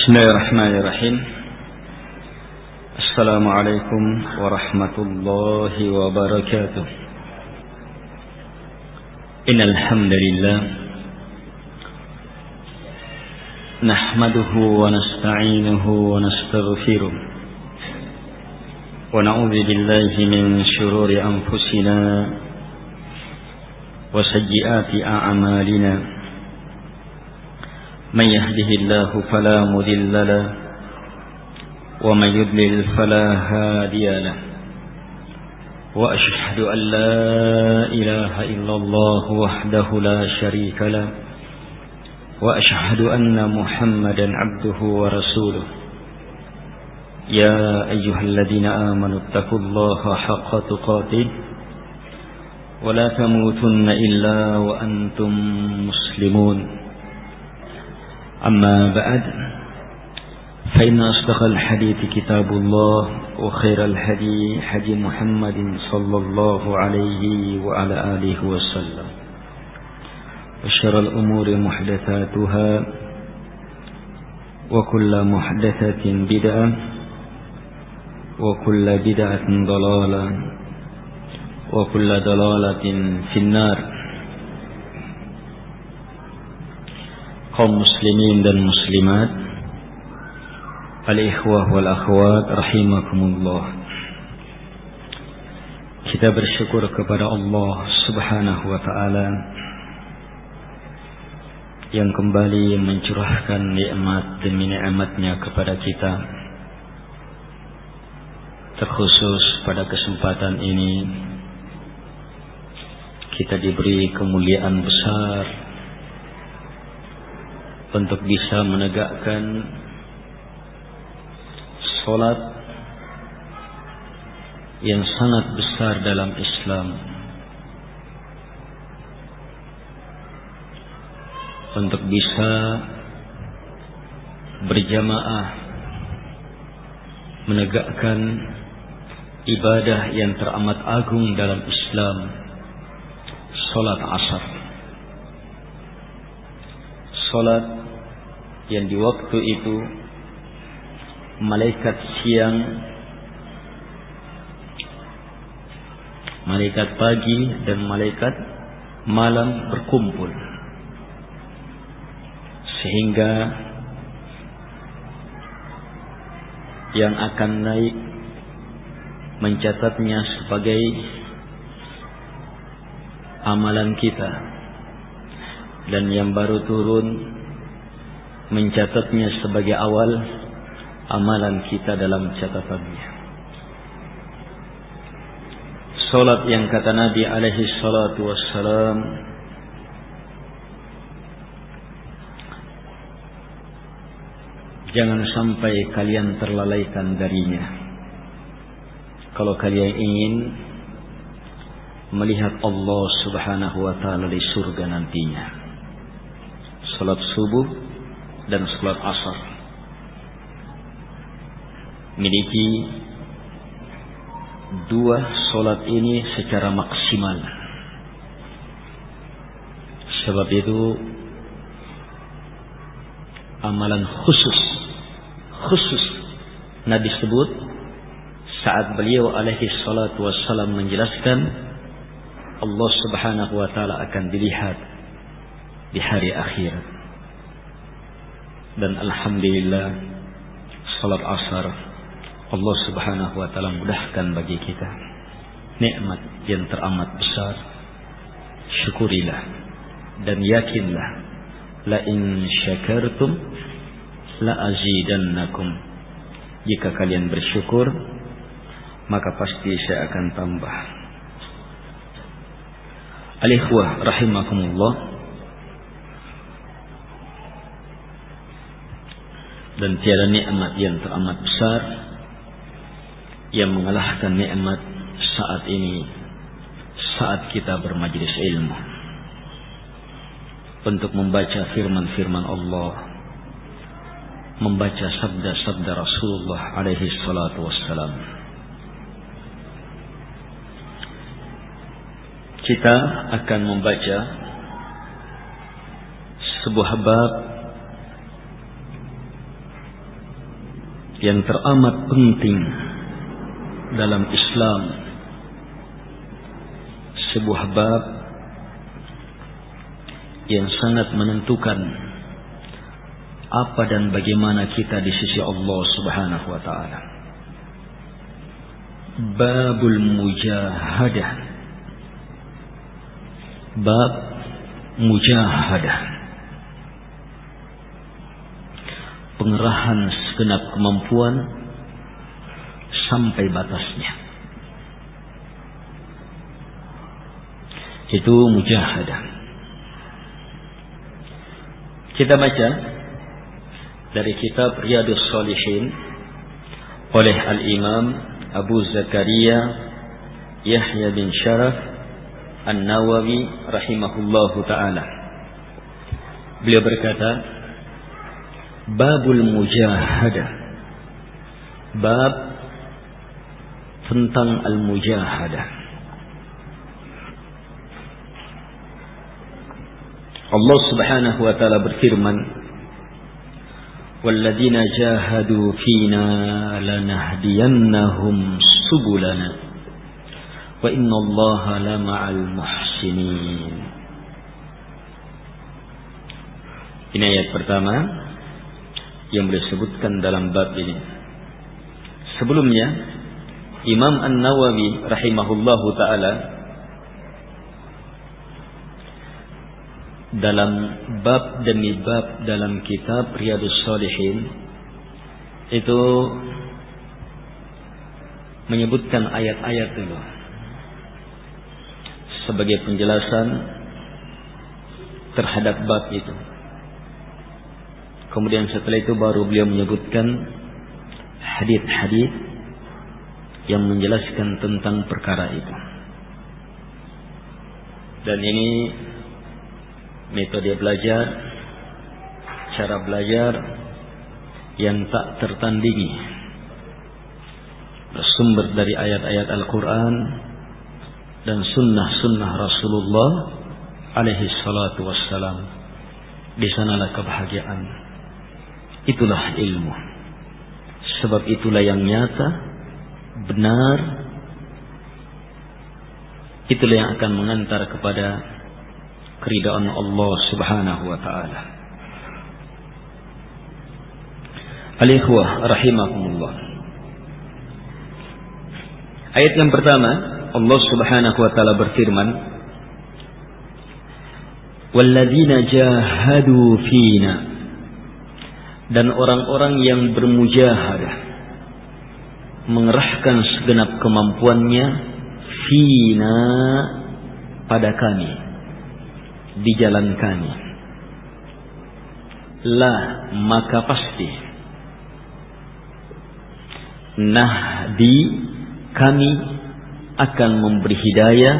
Bismillahirrahmanirrahim. Assalamualaikum warahmatullahi wabarakatuh. Innal hamdalillah nahmaduhu wa nasta'inuhu wa nastaghfiruh wa na'udzu billahi min shururi anfusina wa sayyiati a'malina. من يهده الله فلا مضل له ومن يضلل فلا هادي له وأشهد أن لا إله إلا الله وحده لا شريك له وأشهد أن محمدا عبده ورسوله يا أيها الذين آمنوا اتقوا الله حق تقاته ولا تموتن إلا وأنتم مسلمون. أما بعد فإن أصدق الحديث كتاب الله وخير الهدي هدي محمد صلى الله عليه وعلى آله وسلم وشر الأمور محدثاتها وكل محدثة بدعة وكل بدعة ضلالة وكل ضلالة في النار. Kaum muslimin dan muslimat, al-ikhwah wal akhwat rahimakumullah. Kita bersyukur kepada Allah Subhanahu wa taala yang kembali mencurahkan nikmat demi nikmatnya kepada kita. Terkhusus pada kesempatan ini kita diberi kemuliaan besar untuk bisa menegakkan solat yang sangat besar dalam Islam, untuk bisa berjamaah menegakkan ibadah yang teramat agung dalam Islam, solat asar. Solat yang di waktu itu malaikat siang, malaikat pagi dan malaikat malam berkumpul, sehingga yang akan naik mencatatnya sebagai amalan kita, dan yang baru turun mencatatnya sebagai awal amalan kita dalam catatannya. Salat yang kata Nabi alaihi salatu wassalam, jangan sampai kalian terlalaikan darinya kalau kalian ingin melihat Allah Subhanahu wa taala di surga nantinya. Salat subuh dan salat asar miliki dua salat ini secara maksimal. Sebab itu amalan khusus Nabi sebut saat beliau alaihi salatu wassalam menjelaskan Allah Subhanahu wa taala akan dilihat di hari akhirat. Dan alhamdulillah salat asar Allah Subhanahu wa taala mudahkan bagi kita, nikmat yang teramat besar. Syukurilah dan yakinlah, la in syakartum la azidannakum. Jika kalian bersyukur maka pasti saya akan tambah. Al-ikhwah rahimakumullah, dan tiada nikmat yang teramat besar yang mengalahkan nikmat saat ini, saat kita bermajlis ilmu, untuk membaca firman-firman Allah, membaca sabda-sabda Rasulullah alaihi salatu wassalam. Kita akan membaca sebuah bab yang teramat penting dalam Islam, sebuah bab yang sangat menentukan apa dan bagaimana kita di sisi Allah Subhanahu wa taala. Babul mujahadah. Bab mujahadah. Pengerahan segenap kemampuan sampai batasnya. Itu mujahadah. Kita baca dari kitab Riyadhus Shalihin oleh Al-Imam Abu Zakaria Yahya bin Sharaf An-Nawawi rahimahullahu ta'ala. Beliau berkata, Babul mujahadah. Bab tentang al-mujahadah. Allah Subhanahu wa taala berfirman, "Walladzina jahadu fina lanahdiyannahum subulana wa innallaha lama'al muhsinin." Ini ayat pertama yang boleh sebutkan dalam bab ini. Sebelumnya Imam An-Nawawi rahimahullahu ta'ala dalam bab demi bab dalam kitab Riyadhus Shalihin itu menyebutkan ayat-ayat dulu sebagai penjelasan terhadap bab itu. Kemudian setelah itu baru beliau menyebutkan hadits-hadits yang menjelaskan tentang perkara itu. Dan ini metode belajar, cara belajar yang tak tertandingi, bersumber dari ayat-ayat Al-Quran dan sunnah-sunnah Rasulullah alaihi salatu wassalam. Di sanalah kebahagiaan. Itulah ilmu. Sebab itulah yang nyata, benar. Itulah yang akan mengantar kepada keridaan Allah Subhanahu wa taala. Al-ikhwah rahimakumullah. Ayat yang pertama, Allah Subhanahu wa taala berfirman, "Walladzina jahadu fina." Dan orang-orang yang bermujahadah, mengerahkan segenap kemampuannya, fina, pada kami, di jalan kami, la, maka pasti, nahdi, kami akan memberi hidayah,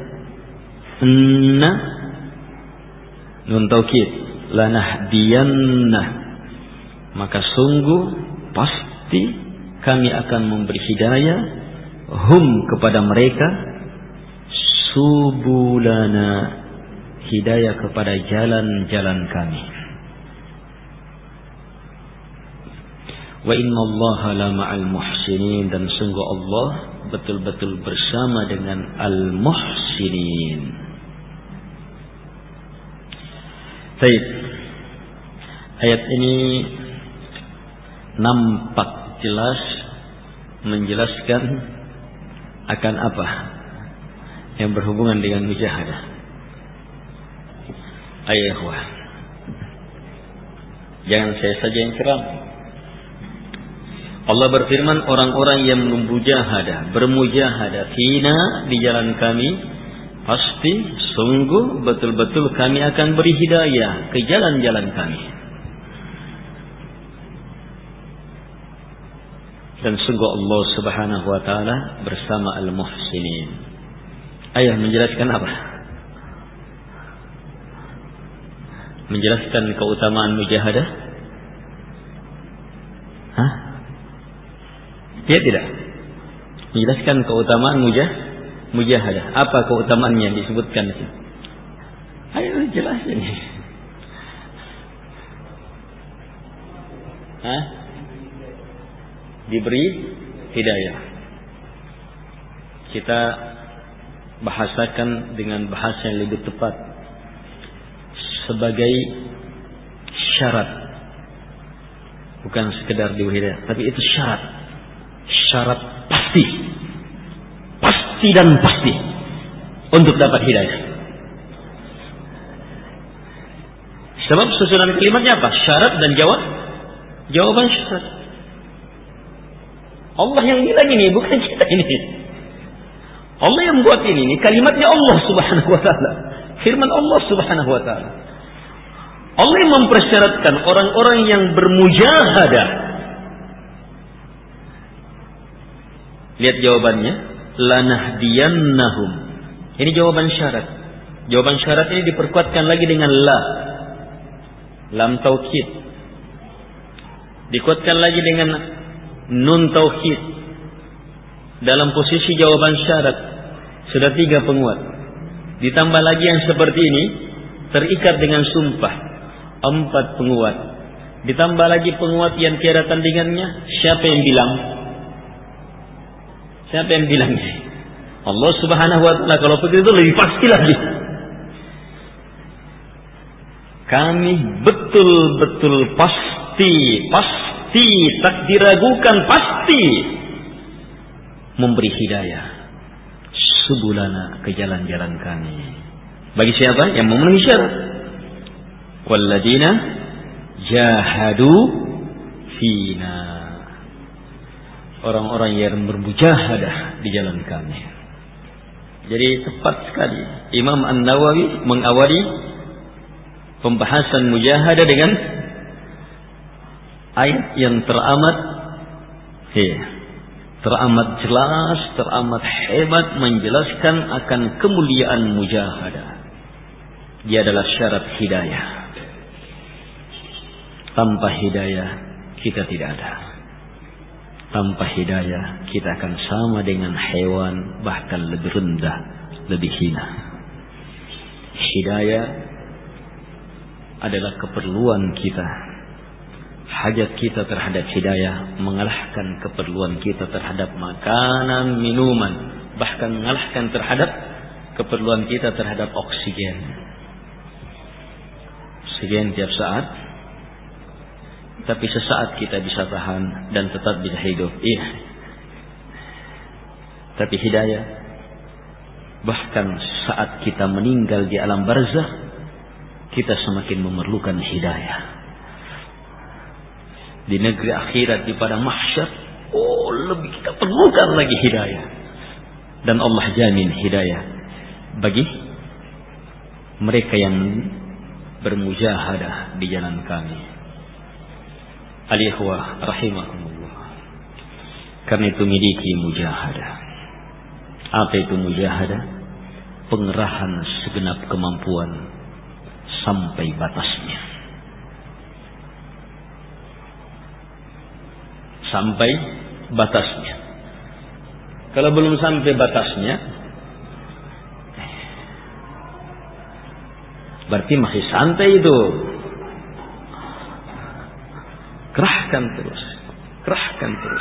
nun taukid, la nahdiyanna, maka sungguh pasti kami akan memberi hidayah, hum, kepada mereka, subulana, hidayah kepada jalan-jalan kami. Wa innallaha lama'al muhsinin, dan sungguh Allah betul-betul bersama dengan al-muhsinin. Baik. Ayat ini nampak jelas menjelaskan akan apa yang berhubungan dengan mujahadah. Ayahwah, jangan saya saja yang ceram. Allah berfirman, orang-orang yang bermujahadah fina, di jalan kami, pasti sungguh betul-betul kami akan beri hidayah ke jalan-jalan kami. Dan sungguh Allah Subhanahu wa taala bersama al-muhsinin. Ayah menjelaskan apa? Menjelaskan keutamaan mujahadah? Hah? Ya tidak? Menjelaskan keutamaan mujahadah. Apa keutamaannya yang disebutkan itu? Ayo jelasin. Hah? diberi hidayah. Kita bahasakan dengan bahasa yang lebih tepat sebagai syarat, bukan sekedar diberi hidayah, tapi itu syarat pasti dan pasti untuk dapat hidayah. Sebab susunan kalimatnya apa? Syarat dan jawaban syarat. Allah yang bilang ini, bukan kita ini. Allah yang buat ini kalimatnya Allah Subhanahu wa taala. Firman Allah Subhanahu wa taala. Allah yang mempersyaratkan orang-orang yang bermujahadah. Lihat jawabannya, lanahdiyannahum. Ini jawaban syarat. Jawaban syarat ini diperkuatkan lagi dengan lam taukid. Dikuatkan lagi dengan nun taukid. Dalam posisi jawaban syarat sudah 3 penguat. Ditambah lagi yang seperti ini terikat dengan sumpah 4 penguat. Ditambah lagi penguat yang tiada tandingannya. Siapa yang bilang? Siapa yang bilang? Allah Subhanahu wa taala. Kalau begitu lebih pasti lagi. Kami betul-betul pasti tak diragukan, pasti memberi hidayah subulana, ke jalan-jalan kami. Bagi siapa yang memenuhi syarat? Walladzina jahadu fina, orang-orang yang bermujahadah di jalan kami. Jadi tepat sekali Imam An-Nawawi mengawali pembahasan mujahadah dengan ayat yang teramat jelas, teramat hebat menjelaskan akan kemuliaan mujahadah. Dia adalah syarat hidayah. Tanpa hidayah kita tidak ada. Tanpa hidayah kita akan sama dengan hewan, bahkan lebih rendah, lebih hina. Hidayah adalah keperluan kita. Hajat kita terhadap hidayah mengalahkan keperluan kita terhadap makanan, minuman, bahkan mengalahkan terhadap keperluan kita terhadap oksigen. Oksigen tiap saat, tapi sesaat kita bisa tahan dan tetap bisa hidup. Iya. Tapi hidayah, bahkan saat kita meninggal di alam barzakh, kita semakin memerlukan hidayah. Di negeri akhirat, di padang mahsyar, lebih kita perlukan lagi hidayah. Dan Allah jamin hidayah bagi mereka yang bermujahadah di jalan kami. Al-ikhwah rahimakumullah. Karena itu miliki mujahadah. Apa itu mujahadah? Pengerahan segenap kemampuan sampai batasnya. Sampai batasnya. Kalau belum sampai batasnya, berarti masih santai itu. Kerahkan terus.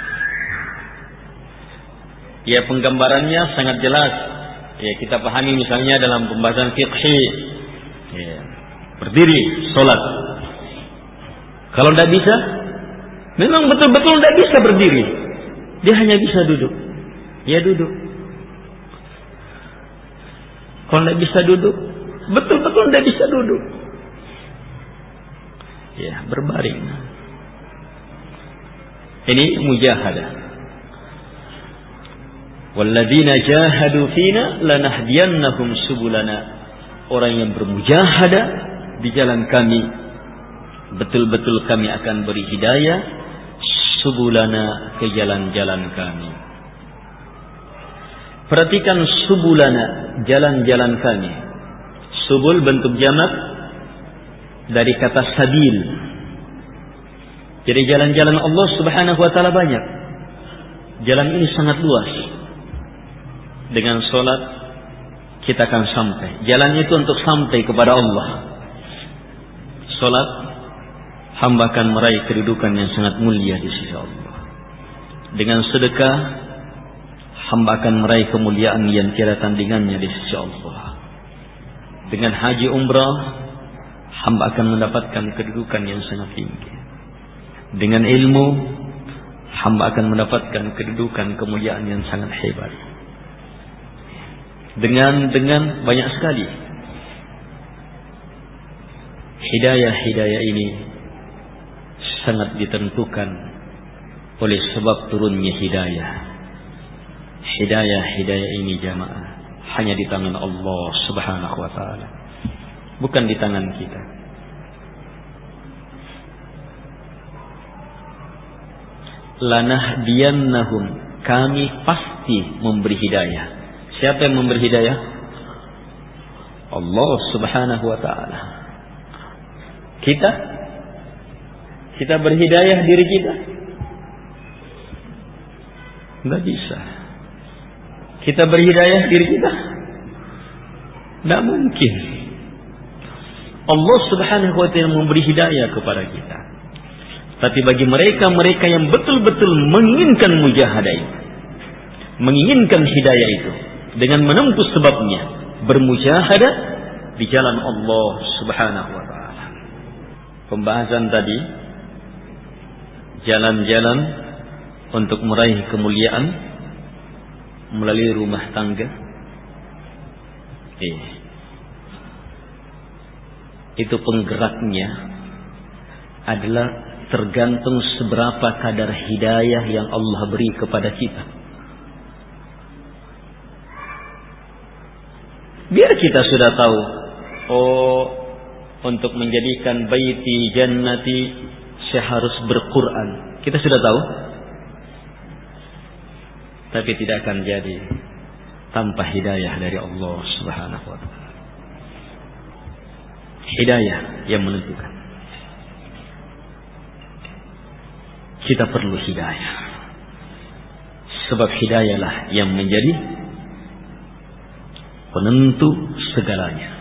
Ya, penggambarannya sangat jelas. Ya, kita pahami misalnya dalam pembahasan fiqhi. Ya, berdiri, sholat. Kalau tidak bisa, memang betul-betul tidak bisa berdiri. Dia hanya bisa duduk. Ya, duduk. Kalau tidak bisa duduk, betul-betul tidak bisa duduk. Ya, berbaring. Ini mujahadah. Walladzina jahadu fina lanahdiyannahum subulana. Orang yang bermujahadah di jalan kami, betul-betul kami akan beri hidayah subulana, ke jalan-jalan kami. Perhatikan subulana, jalan-jalan kami. Subul bentuk jamak dari kata sabil. Jadi jalan-jalan Allah Subhanahu wa taala banyak. Jalan ini sangat luas. Dengan sholat kita akan sampai. Jalan itu untuk sampai kepada Allah. Sholat, hamba akan meraih kedudukan yang sangat mulia di sisi Allah. Dengan sedekah hamba akan meraih kemuliaan yang tiada tandingannya di sisi Allah. Dengan haji umrah hamba akan mendapatkan kedudukan yang sangat tinggi. Dengan ilmu hamba akan mendapatkan kedudukan kemuliaan yang sangat hebat. Dengan banyak sekali hidayah ini sangat ditentukan oleh sebab turunnya hidayah. Hidayah ini jamaah hanya di tangan Allah Subhanahu wa taala, bukan di tangan kita. Lanahdiyannahum, kami pasti memberi hidayah. Siapa yang memberi hidayah? Allah Subhanahu wa taala. Kita berhidayah diri kita? Enggak bisa. Kita berhidayah diri kita? Enggak mungkin. Allah Subhanahu wa taala memberi hidayah kepada kita. Tapi bagi mereka yang betul-betul menginginkan mujahadah itu, menginginkan hidayah itu, dengan menempuh sebabnya, bermujahadah di jalan Allah Subhanahu wa taala. Pembahasan tadi, jalan-jalan untuk meraih kemuliaan melalui rumah tangga. Itu penggeraknya adalah tergantung seberapa kadar hidayah yang Allah beri kepada kita. Biar kita sudah tahu, untuk menjadikan baiti jannati saya harus berquran. Kita sudah tahu. Tapi tidak akan jadi tanpa hidayah dari Allah Subhanahu wa taala. Hidayah yang menentukan. Kita perlu hidayah. Sebab hidayahlah yang menjadi penentu segalanya.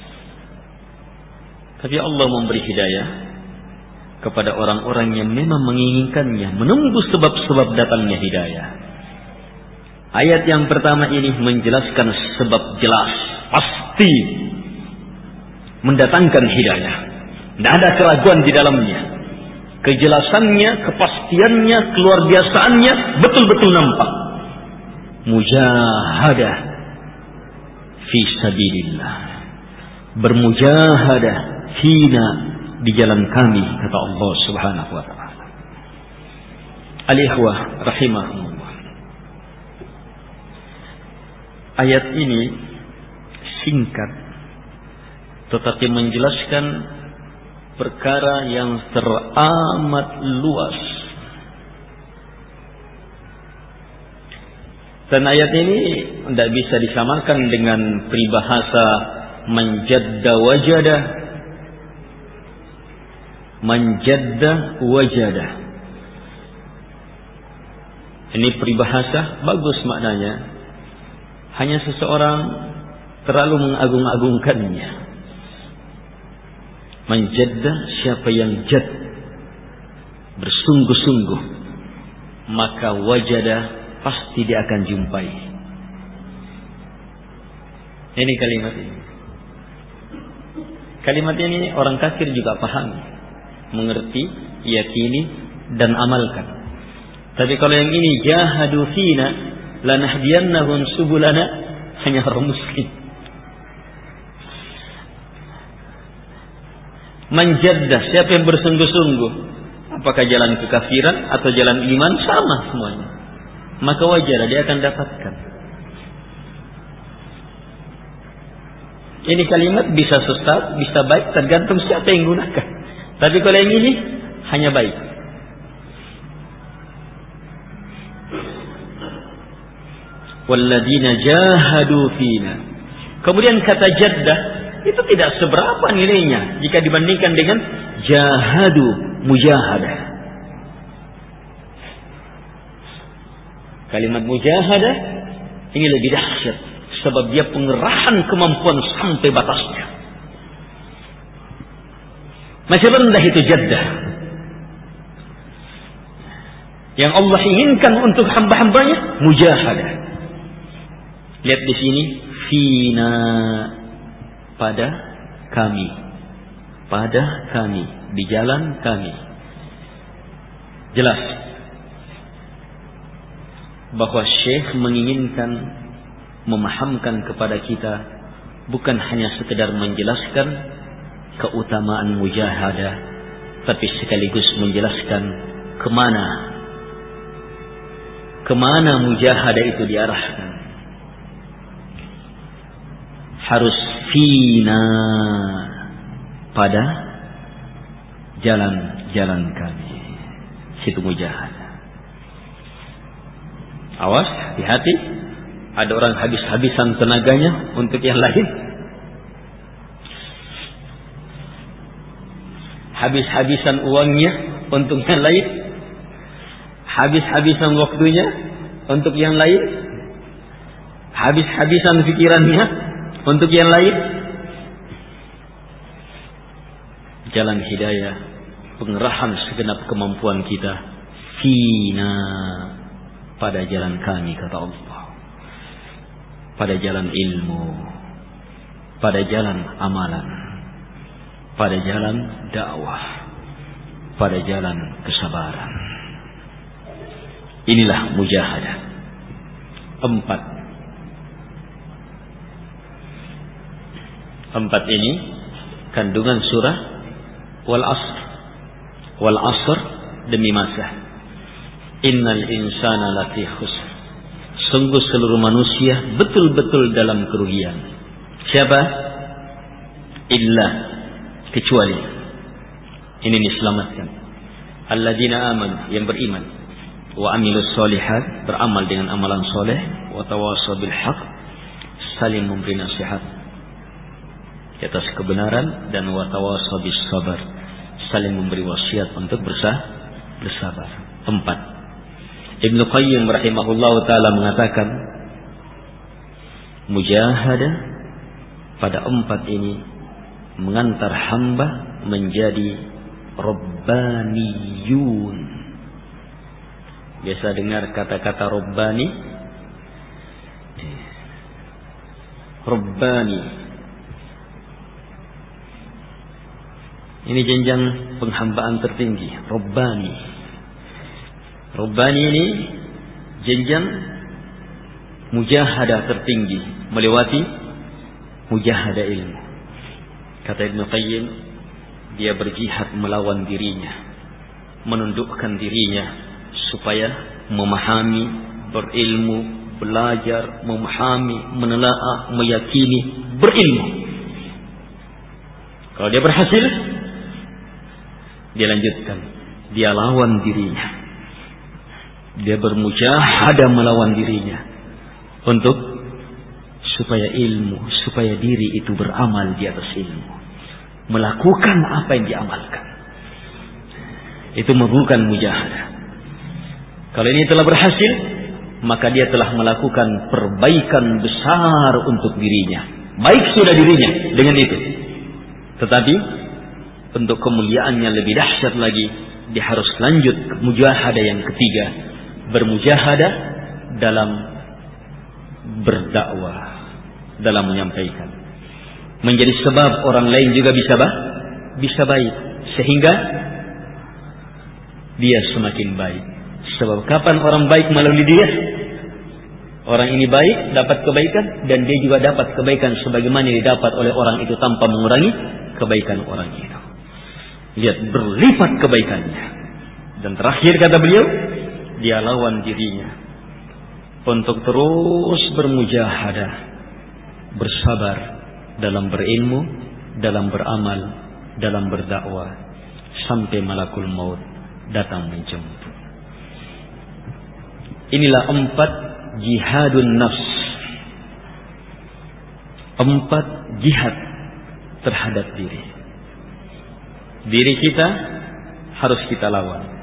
Tapi Allah memberi hidayah kepada orang-orang yang memang menginginkannya, menembus sebab-sebab datangnya hidayah. Ayat yang pertama ini menjelaskan sebab jelas, pasti mendatangkan hidayah. Tidak ada keraguan di dalamnya. Kejelasannya, kepastiannya, keluar biasaannya betul-betul nampak. Mujahadah fi sabilillah. Bermujahadah hina di jalan kami, kata Allah Subhanahu wa taala. Al-ikhwah rahimahumullah. Ayat ini singkat tetapi menjelaskan perkara yang teramat luas. Dan ayat ini tidak bisa disamakan dengan peribahasa manjadda wajadah. Manjadda wajadah. Ini peribahasa bagus maknanya. Hanya seseorang terlalu mengagung-agungkannya. Manjadda, siapa yang jad, bersungguh-sungguh, maka wajadah pasti dia akan jumpai. Ini kalimat ini. Kalimat ini orang kafir juga pahami, mengerti, yakini dan amalkan. Tapi kalau yang ini jahadu fina lanahdiyannahum subulana, hanya orang muslim. Manjaddah, siapa yang bersungguh-sungguh, apakah jalan kekafiran atau jalan iman, sama semuanya. Maka wajar dia akan dapatkan. Ini kalimat bisa sesat, bisa baik, tergantung siapa yang gunakan. Tapi kalau yang ini hanya baik. Walladzina jahadu fina. Kemudian kata jaddah itu tidak seberapa nilainya jika dibandingkan dengan jahadu, mujahadah. Kalimat mujahadah ini lebih dahsyat sebab dia pengerahan kemampuan sampai batasnya. Masih rendah itu jaddah. Yang Allah inginkan untuk hamba-hambanya mujahadah. Lihat di sini, fina, pada kami, di jalan kami. Jelas bahwa Syekh menginginkan memahamkan kepada kita bukan hanya sekedar menjelaskan keutamaan mujahadah, tapi sekaligus menjelaskan kemana mujahadah itu diarahkan. Harus fina, pada jalan-jalan kami. Situ mujahadah. Awas, hati-hati. Ada orang habis-habisan tenaganya untuk yang lain. Habis-habisan uangnya untuk yang lain. Habis-habisan waktunya untuk yang lain. Habis-habisan pikirannya untuk yang lain. Jalan hidayah, pengerahan segenap kemampuan kita, fina, pada jalan kami, kata Allah. Pada jalan ilmu, pada jalan amalan, pada jalan dakwah, pada jalan kesabaran. Inilah mujahadah. 4 ini kandungan surah wal asr, demi masa. Innal insana lafi khusr. Sungguh seluruh manusia betul-betul dalam kerugian. Siapa? Illa, kecuali. Ini diselamatkan. Alladzina amanu, yang beriman. Wa amilus solihat, beramal dengan amalan soleh. Wa tawasaw bil haq, saling memberi nasihat di atas kebenaran. Dan wa tawasaw bis sabar, saling memberi wasiat untuk bersabar. 4. Ibnu Qayyim rahimahullahu ta'ala mengatakan, mujahadah pada 4 ini mengantar hamba menjadi rabbaniyun. Biasa dengar kata-kata rabbani. Rabbani. Ini jenjang penghambaan tertinggi, rabbani. Rabbani ini jenjang mujahadah tertinggi, melewati mujahadah ilmu. Kata Ibnu Qayyim, dia berjihad melawan dirinya, menundukkan dirinya supaya memahami, berilmu, belajar, memahami, menelaah, meyakini, berilmu. Kalau dia berhasil, dia lanjutkan, dia lawan dirinya. Dia bermujahadah melawan dirinya untuk supaya ilmu, supaya diri itu beramal di atas ilmu, melakukan apa yang diamalkan. Itu merupakan mujahadah. Kalau ini telah berhasil, maka dia telah melakukan perbaikan besar untuk dirinya. Baik sudah dirinya dengan itu, tetapi untuk kemuliaannya lebih dahsyat lagi, dia harus lanjut ke mujahadah yang ketiga. Bermujahadah dalam berdakwah, dalam menyampaikan, menjadi sebab orang lain juga bisa baik, sehingga dia semakin baik. Sebab kapan orang baik melalui dia, orang ini baik, dapat kebaikan, dan dia juga dapat kebaikan sebagaimana didapat oleh orang itu tanpa mengurangi kebaikan orang itu. Lihat, berlipat kebaikannya. Dan terakhir kata beliau, dia lawan dirinya untuk terus bermujahadah, bersabar dalam berilmu, dalam beramal, dalam berdakwah, sampai malakul maut datang menjemput. Inilah 4 jihadun nafs, 4 jihad terhadap diri. Diri kita harus kita lawan.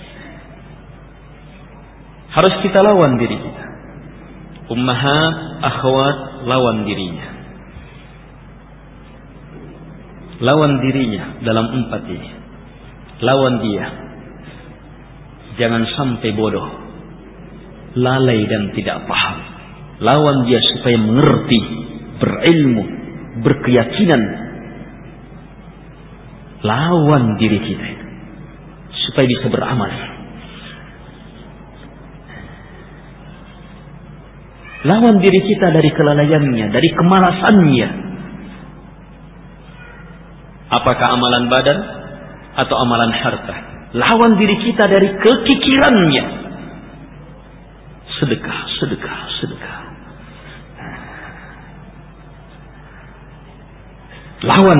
Harus kita lawan diri kita. Ummahat, akhwat, lawan dirinya. Lawan dirinya dalam 4 ini. Lawan dia. Jangan sampai bodoh, lalai dan tidak paham. Lawan dia supaya mengerti, berilmu, berkeyakinan. Lawan diri kita supaya bisa beramal. Lawan diri kita dari kelalaiannya, dari kemalasannya. Apakah amalan badan atau amalan harta? Lawan diri kita dari kekikirannya. Sedekah, sedekah, sedekah. Lawan.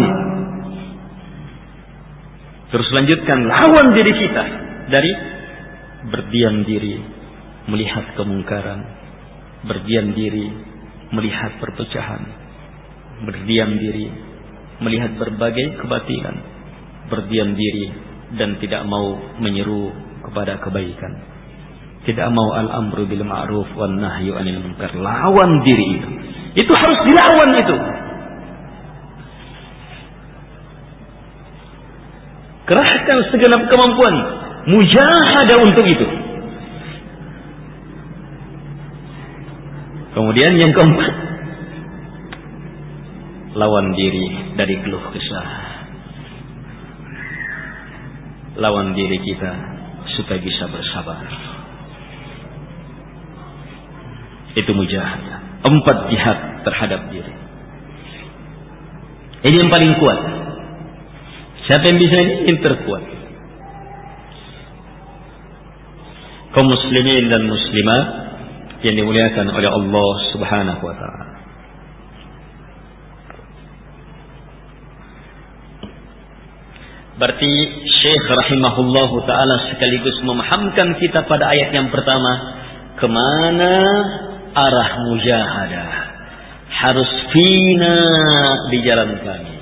Terus lanjutkan, lawan diri kita dari berdiam diri, melihat kemungkaran, berdiam diri, melihat perpecahan, berdiam diri, melihat berbagai kebatilan, berdiam diri dan tidak mau menyeru kepada kebaikan, tidak mau al-amru bil ma'ruf wan nahyu 'anil munkar. Lawan diri itu. Itu harus dilawan itu. Kerahkan segenap kemampuan, mujahadah untuk itu. Kemudian yang keempat, lawan diri dari keluh kesah. Lawan diri kita supaya bisa bersabar. Itu mujahadah. 4 jihad terhadap diri. Ini yang paling kuat. Siapa yang bisa ini? Yang terkuat. Kaum muslimin dan muslimat yang dimuliakan oleh Allah Subhanahu wa ta'ala. Berarti Syekh rahimahullahu ta'ala sekaligus memahamkan kita pada ayat yang pertama, kemana arah mujahadah. Harus fina di jalan kami.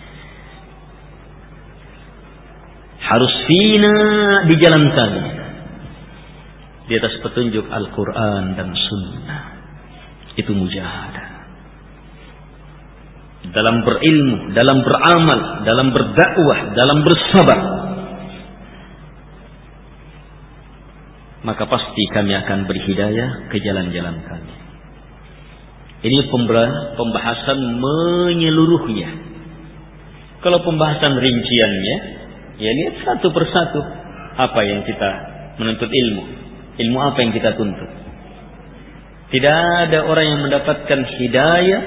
Harus fina di jalan kami. Di atas petunjuk Al-Quran dan Sunnah. Itu mujahadah. Dalam berilmu, dalam beramal, dalam berdakwah, dalam bersabar. Maka pasti kami akan berhidayah ke jalan-jalan kami. Ini pembahasan menyeluruhnya. Kalau pembahasan rinciannya, ya lihat satu persatu. Apa yang kita menuntut ilmu. Ilmu apa yang kita tuntut. Tidak ada orang yang mendapatkan hidayah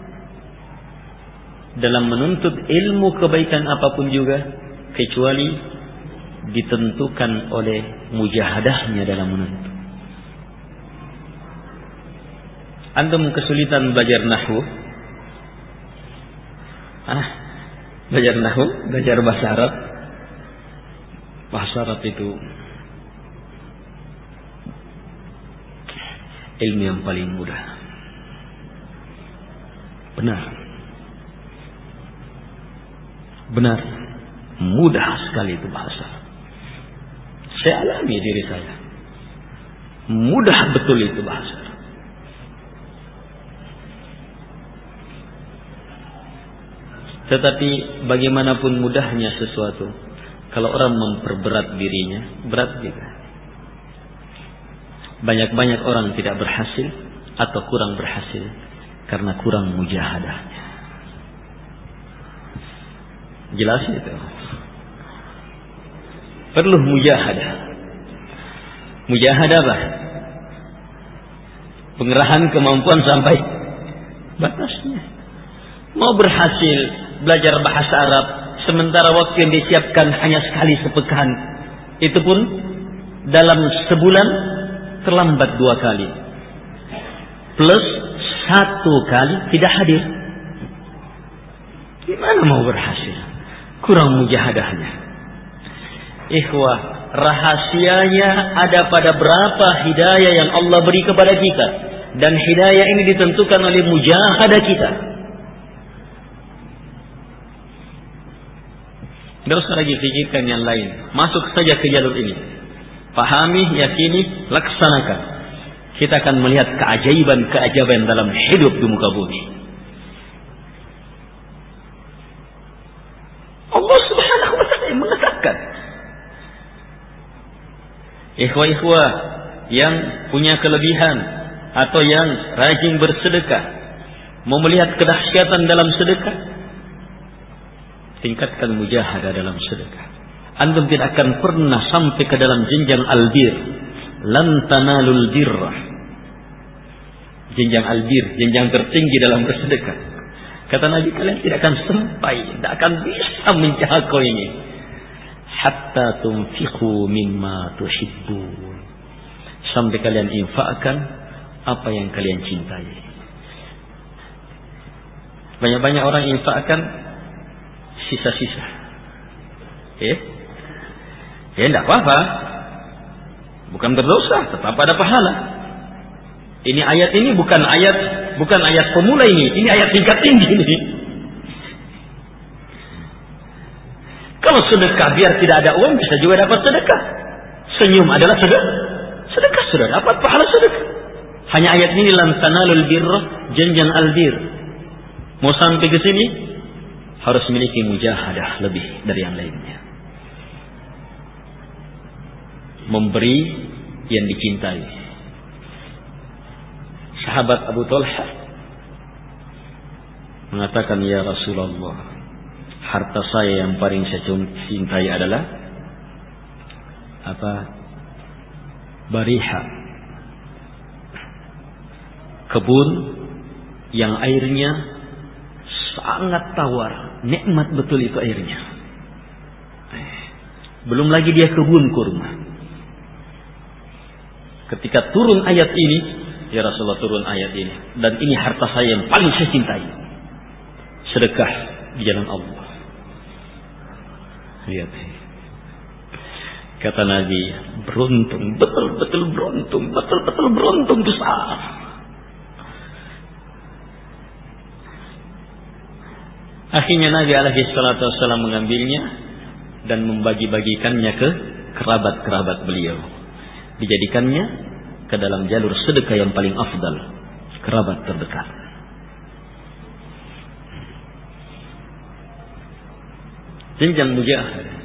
dalam menuntut ilmu kebaikan apapun juga, kecuali ditentukan oleh mujahadahnya dalam menuntut. Antum kesulitan belajar nahwu? Belajar nahwu, belajar bahasa Arab. Bahasa Arab itu ilmu yang paling mudah. Benar, mudah sekali itu bahasa. Saya alami diri saya. Mudah betul itu bahasa. Tetapi bagaimanapun mudahnya sesuatu, kalau orang memperberat dirinya, berat juga. Banyak-banyak orang tidak berhasil atau kurang berhasil karena kurang mujahadahnya. Jelas itu. Perlu mujahadah. Mujahadah apa? Pengerahan kemampuan sampai batasnya. Mau berhasil belajar bahasa Arab sementara waktu yang disiapkan hanya sekali sepekan, itu pun dalam sebulan terlambat 2 kali, plus 1 kali tidak hadir. Gimana mau berhasil? Kurang mujahadahnya. Ikhwah, rahasianya ada pada berapa hidayah yang Allah beri kepada kita, dan hidayah ini ditentukan oleh mujahadah kita. Tidak usah lagi fikirkan yang lain, masuk saja ke jalur ini. Pahami, yakini, laksanakan. Kita akan melihat keajaiban-keajaiban dalam hidup di muka bumi. Allah Subhanahu wa ta'ala mengatakan, ikhwah-ikhwah yang punya kelebihan atau yang rajin bersedekah, mau melihat kedahsyatan dalam sedekah, tingkatkan mujahadah dalam sedekah. Antum tidak akan pernah sampai ke dalam jenjang albir. Lan tanalul birra. Jenjang albir, jenjang tertinggi dalam bersedekah. Kata Nabi, kalian tidak akan sampai, tidak akan bisa menjangkau ini. Hatta tunfiqu mimma tuhibbun. Sampai kalian infakkan apa yang kalian cintai. Banyak-banyak orang infakkan sisa-sisa. Ya tidak apa-apa. Bukan berdosa, tetap ada pahala. Ini ayat ini bukan ayat pemula ini ayat tingkat tinggi ini. Kalau sedekah biar tidak ada uang bisa juga dapat sedekah. Senyum adalah sedekah sudah dapat pahala sedekah. Hanya ayat ini lan tanalul birra jenjang albir. Mau sampai ke sini harus memiliki mujahadah lebih dari yang lainnya. Memberi yang dicintai. Sahabat Abu Talha mengatakan, ya Rasulullah, harta saya yang paling saya cintai adalah bariha, kebun yang airnya sangat tawar, nikmat betul itu airnya. Belum lagi dia kebun kurma. Ketika turun ayat ini, ya Rasulullah turun ayat ini, dan ini harta saya yang paling saya cintai, sedekah di jalan Allah. Lihat, kata Nabi, beruntung, betul-betul beruntung, betul-betul beruntung besar. Akhirnya Nabi alaihi salatu wassalam mengambilnya dan membagi-bagikannya ke kerabat-kerabat beliau. Dijadikannya ke dalam jalur sedekah yang paling afdal, kerabat terdekat. Jenjang mujahadah.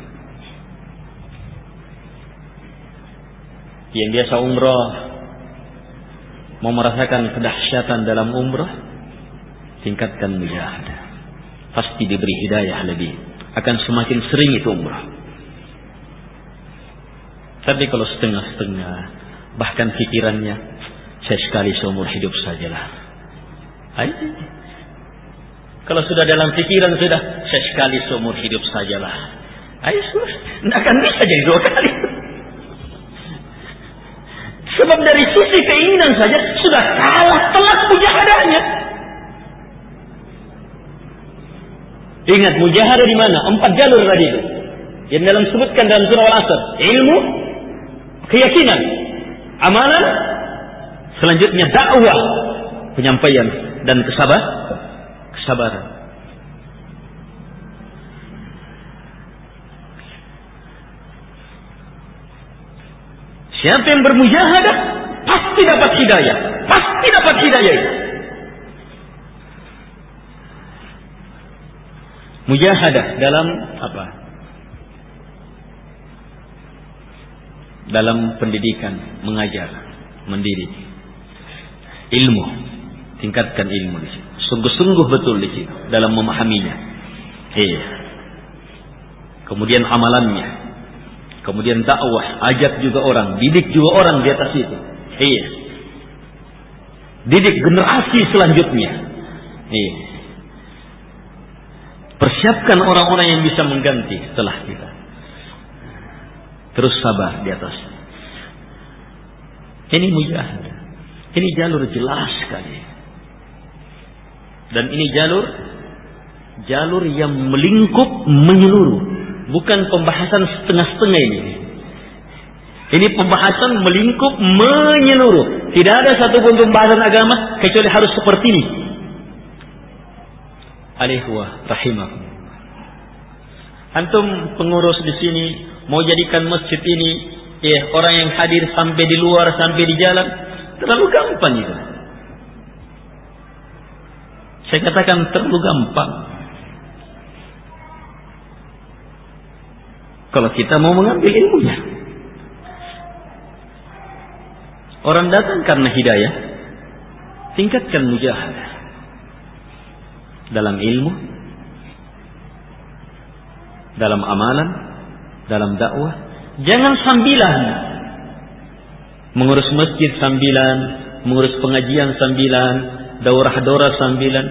Yang biasa umrah, mau merasakan kedahsyatan dalam umrah, tingkatkan mujahadah. Pasti diberi hidayah lebih, akan semakin sering itu umrah. Tapi kalau setengah-setengah, bahkan pikirannya, saya sekali seumur hidup sajalah. Kalau sudah dalam pikiran sudah, saya sekali seumur hidup sajalah. Tidak akan bisa jadi 2 kali. Sebab dari sisi keinginan saja sudah kalah telak mujahadahnya. Ingat mujahadah di mana? 4 jalur tadi itu. Yang dalam sebutkan dalam surah Al-Asr. Ilmu, keyakinan, amalan, selanjutnya dakwah, penyampaian dan kesabaran. Siapa yang bermujahadah pasti dapat hidayah, pasti dapat hidayah. Mujahadah dalam apa? Dalam pendidikan, mengajar, mendidik. Ilmu, tingkatkan ilmu di situ. Sungguh-sungguh betul di situ dalam memahaminya. Kemudian amalannya, kemudian dakwah, ajak juga orang, didik juga orang di atas itu. Didik generasi selanjutnya. Persiapkan orang-orang yang bisa mengganti setelah kita. Terus sabar di atas. Ini mujahadah. Ini jalur jelas sekali. Dan ini jalur yang melingkup, menyeluruh. Bukan pembahasan setengah-setengah ini. Ini pembahasan melingkup, menyeluruh. Tidak ada satupun pembahasan agama kecuali harus seperti ini. Alaihuwa rahimakum. Antum pengurus di sini mau jadikan masjid ini, orang yang hadir sampai di luar, sampai di jalan, terlalu gampang itu. Saya katakan terlalu gampang. Kalau kita mau mengambil ilmunya. Orang datang karena hidayah, tingkatkan mujahadah dalam ilmu, dalam amalan, dalam dakwah. Jangan sambilan mengurus masjid sambilan, mengurus pengajian sambilan, daurah-daurah sambilan.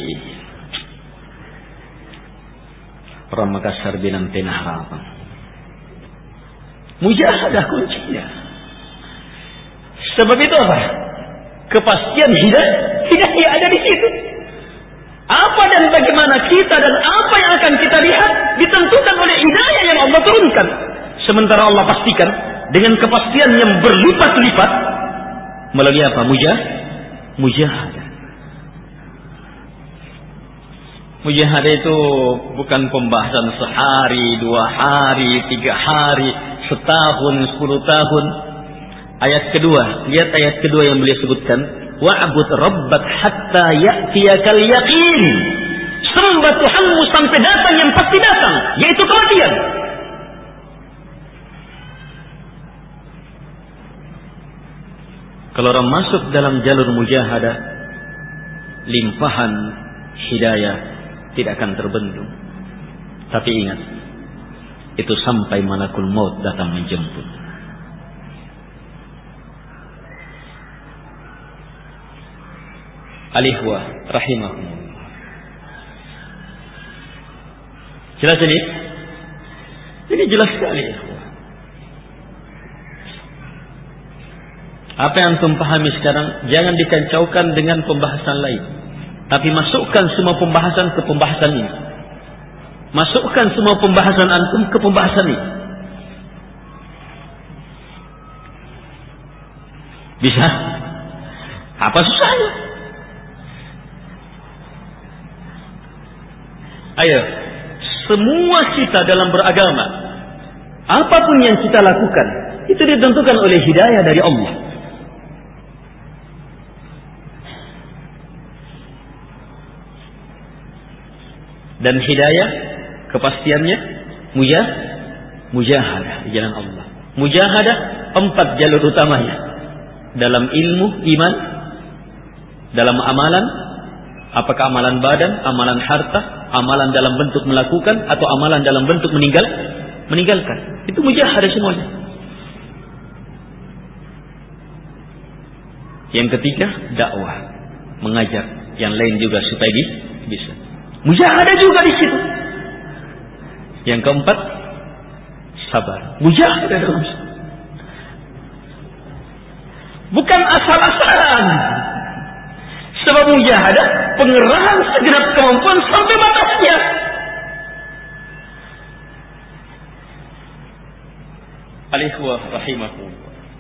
Orang Makassar bilang tenah harapan. Mujahadah kuncinya. Sebab itu apa? Kepastian hidayah ada di situ. Apa dan bagaimana kita dan apa yang akan kita lihat ditentukan oleh hidayah yang Allah turunkan. Sementara Allah pastikan dengan kepastian yang berlipat-lipat melalui apa? Mujahadah. Mujahadah itu bukan pembahasan sehari, 2 hari, 3 hari, setahun, 10 tahun. Ayat kedua, lihat ayat kedua yang beliau sebutkan, wa'bud rabbak hatta ya'tiyakal yaqin. Sembah Tuhanmu sampai datang yang pasti datang, yaitu kematian. Kalau orang masuk dalam jalur mujahadah, limpahan hidayah tidak akan terbendung. Tapi ingat, itu sampai malakul maut datang menjemput. Al-ikhwah rahimahumullah. Jelas ini? Ini jelas sekali, ikhwah. Apa yang antum pahami sekarang jangan dikacaukan dengan pembahasan lain, tapi masukkan semua pembahasan ke pembahasan ini. Masukkan semua pembahasan antum ke pembahasan ini. Bisa? Apa susahnya? Ayo, semua kita dalam beragama, apapun yang kita lakukan, itu ditentukan oleh hidayah dari Allah. Dan hidayah, kepastiannya, mujahadah di jalan Allah. Mujahadah 4 jalur utamanya. Dalam ilmu, iman, dalam amalan, apakah amalan badan, amalan harta, amalan dalam bentuk melakukan, atau amalan dalam bentuk meninggalkan. Itu mujahadah semuanya. Yang ketiga, dakwah, mengajak yang lain juga supaya bisa. Mujahadah juga di situ. Yang keempat, sabar. Mujahadah dalam situ. Bukan asal-asalan. Sebab mujahadah pengerahan segenap kemampuan sampai batasnya. Al-ikhwah rahimahullah.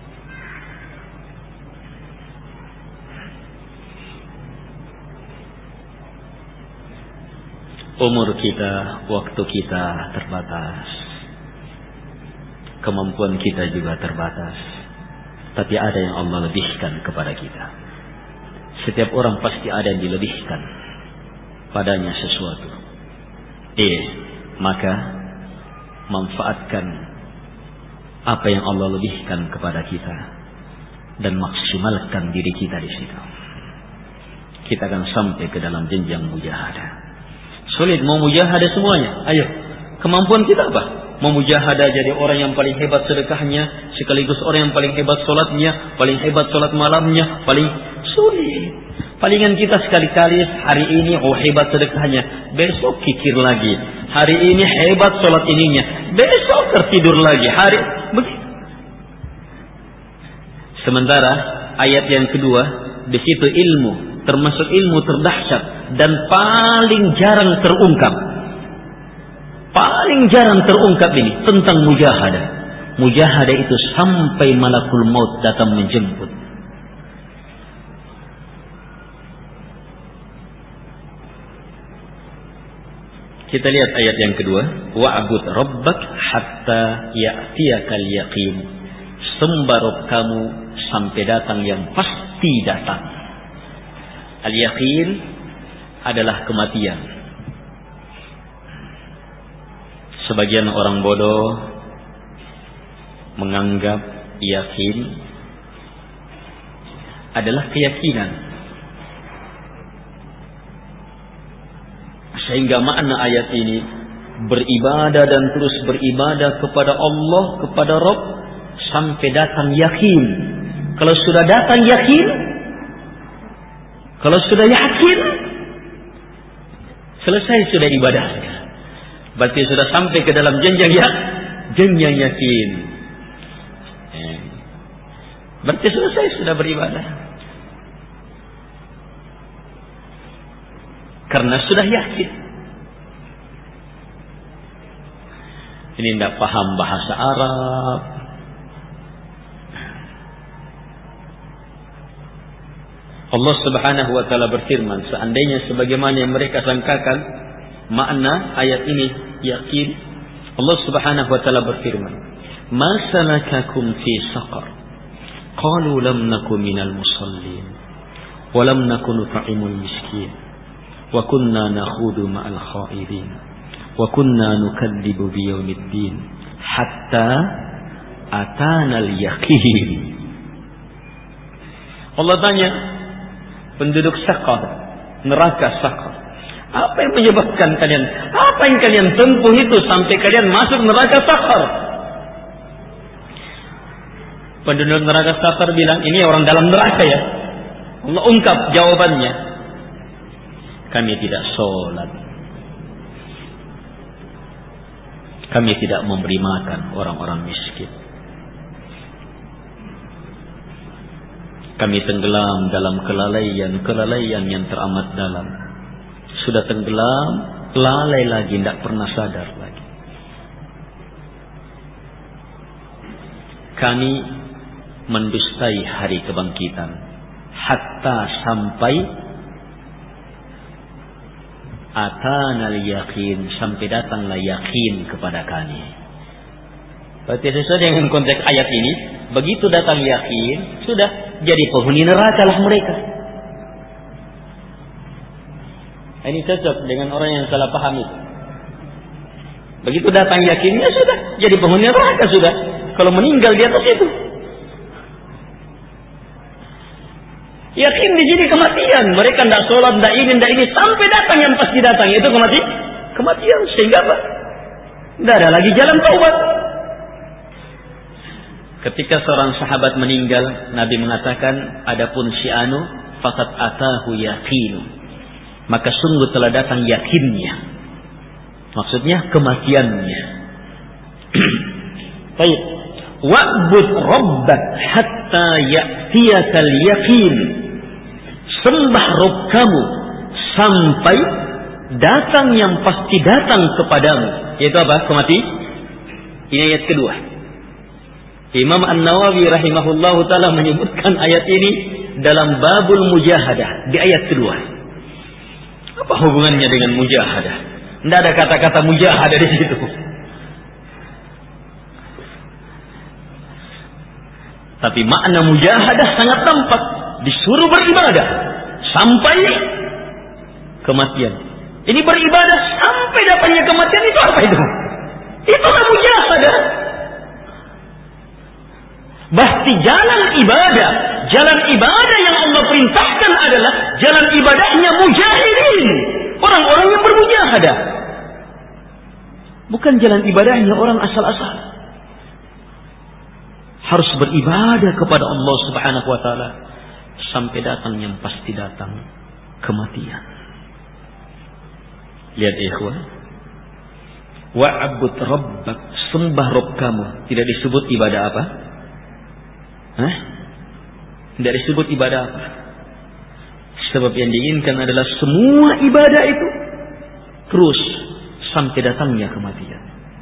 Umur kita, waktu kita terbatas. Kemampuan kita juga terbatas. Tapi ada yang Allah lebihkan kepada kita. Setiap orang pasti ada yang dilebihkan padanya sesuatu. Maka manfaatkan apa yang Allah lebihkan kepada kita dan maksimalkan diri kita di situ. Kita akan sampai ke dalam jenjang mujahadah. Sulit mau mujahadah semuanya. Ayo, kemampuan kita apa? Mau mujahadah jadi orang yang paling hebat sedekahnya, sekaligus orang yang paling hebat sholatnya, paling hebat sholat malamnya, paling sulit. Palingan kita sekali-kali hari ini hebat sedekahnya, besok kikir lagi. Hari ini hebat sholat ininya, besok tertidur lagi. Begitu. Sementara ayat yang kedua, di situ ilmu, termasuk ilmu terdahsyat dan paling jarang terungkap. Paling jarang terungkap ini tentang mujahadah. Mujahadah itu sampai malakul maut datang menjemput. Kita lihat ayat yang kedua, wa'bud rabbak hatta ya'tiyakal yaqin. Sembah Rabb kamu sampai datang yang pasti datang. Al-yaqin adalah kematian. Sebagian orang bodoh menganggap yakin adalah keyakinan. Sehingga makna ayat ini beribadah dan terus beribadah kepada Allah, kepada Rabb sampai datang yakin. Kalau sudah datang yakin, kalau sudah yakin, selesai sudah ibadah. Berarti sudah sampai ke dalam jenjang yakin. Berarti selesai sudah beribadah. Karena sudah yakin. Ini tidak paham bahasa Arab. Allah Subhanahu wa taala berfirman, seandainya sebagaimana yang mereka sangkakan makna ayat ini yakin, Allah Subhanahu wa taala berfirman, "Ma salakakum fi saqar? Qalu lam nakum minal musallin wa lam nakun nut'imul miskin wa kunna nakhudu ma'al khaidin wa kunna nukadzibu biyaumiddin hatta atana al-yaqin." Allah tanya penduduk Saqar, neraka Saqar, apa yang menyebabkan kalian, apa yang kalian tempuh itu sampai kalian masuk neraka Saqar? Penduduk neraka Saqar bilang, ini orang dalam neraka ya. Allah ungkap jawabannya, kami tidak sholat, kami tidak memberi makan orang-orang miskin, kami tenggelam dalam kelalaian yang teramat dalam. Sudah tenggelam, lalai lagi, tidak pernah sadar lagi. Kami mendustai hari kebangkitan hatta sampai atanal yakin, sampai datanglah yakin kepada kami. Berarti sesuai dengan konteks ayat ini, begitu datang yakin, sudah jadi penghuni neraka lah mereka. Ini cocok dengan orang yang salah paham itu. Begitu datang yakinnya, sudah jadi penghuni neraka sudah. Kalau meninggal di atas itu. Yakin di sini kematian. Mereka tidak sholat, tidak ini, sampai datang yang pasti datang, itu kematian. Sehingga apa? Tidak ada lagi jalan taubat. Ketika seorang sahabat meninggal, Nabi mengatakan, adapun si anu faqad atahu yaqinu, maka sungguh telah datang yakinnya. Maksudnya kematiannya. Baik. Wa'bud rabbak hatta ya'tiyakal yaqin. Sembah Rabb kamu sampai datang yang pasti datang kepadamu. Yaitu apa? Kematian. Ini ayat kedua. Imam An-Nawawi rahimahullahu ta'ala menyebutkan ayat ini dalam babul mujahadah di ayat kedua. Apa hubungannya dengan mujahadah? Tidak ada kata-kata mujahadah di situ. Tapi makna mujahadah sangat tampak. Disuruh beribadah sampai kematian. Ini beribadah sampai datangnya kematian, itu apa itu? Itulah mujahadah. Bahti jalan ibadah yang Allah perintahkan adalah jalan ibadahnya mujahidin, orang-orang yang bermujahadah. Bukan jalan ibadahnya orang asal-asal. Harus beribadah kepada Allah Subhanahu wa taala sampai datang yang pasti datang, kematian. Lihat ikhwan, wa'bud rabbak, sembah Rabb kamu. Tidak disebut ibadah apa? Tidak disebut ibadah apa? Sebab yang diinginkan adalah semua ibadah itu terus sampai datangnya kematian.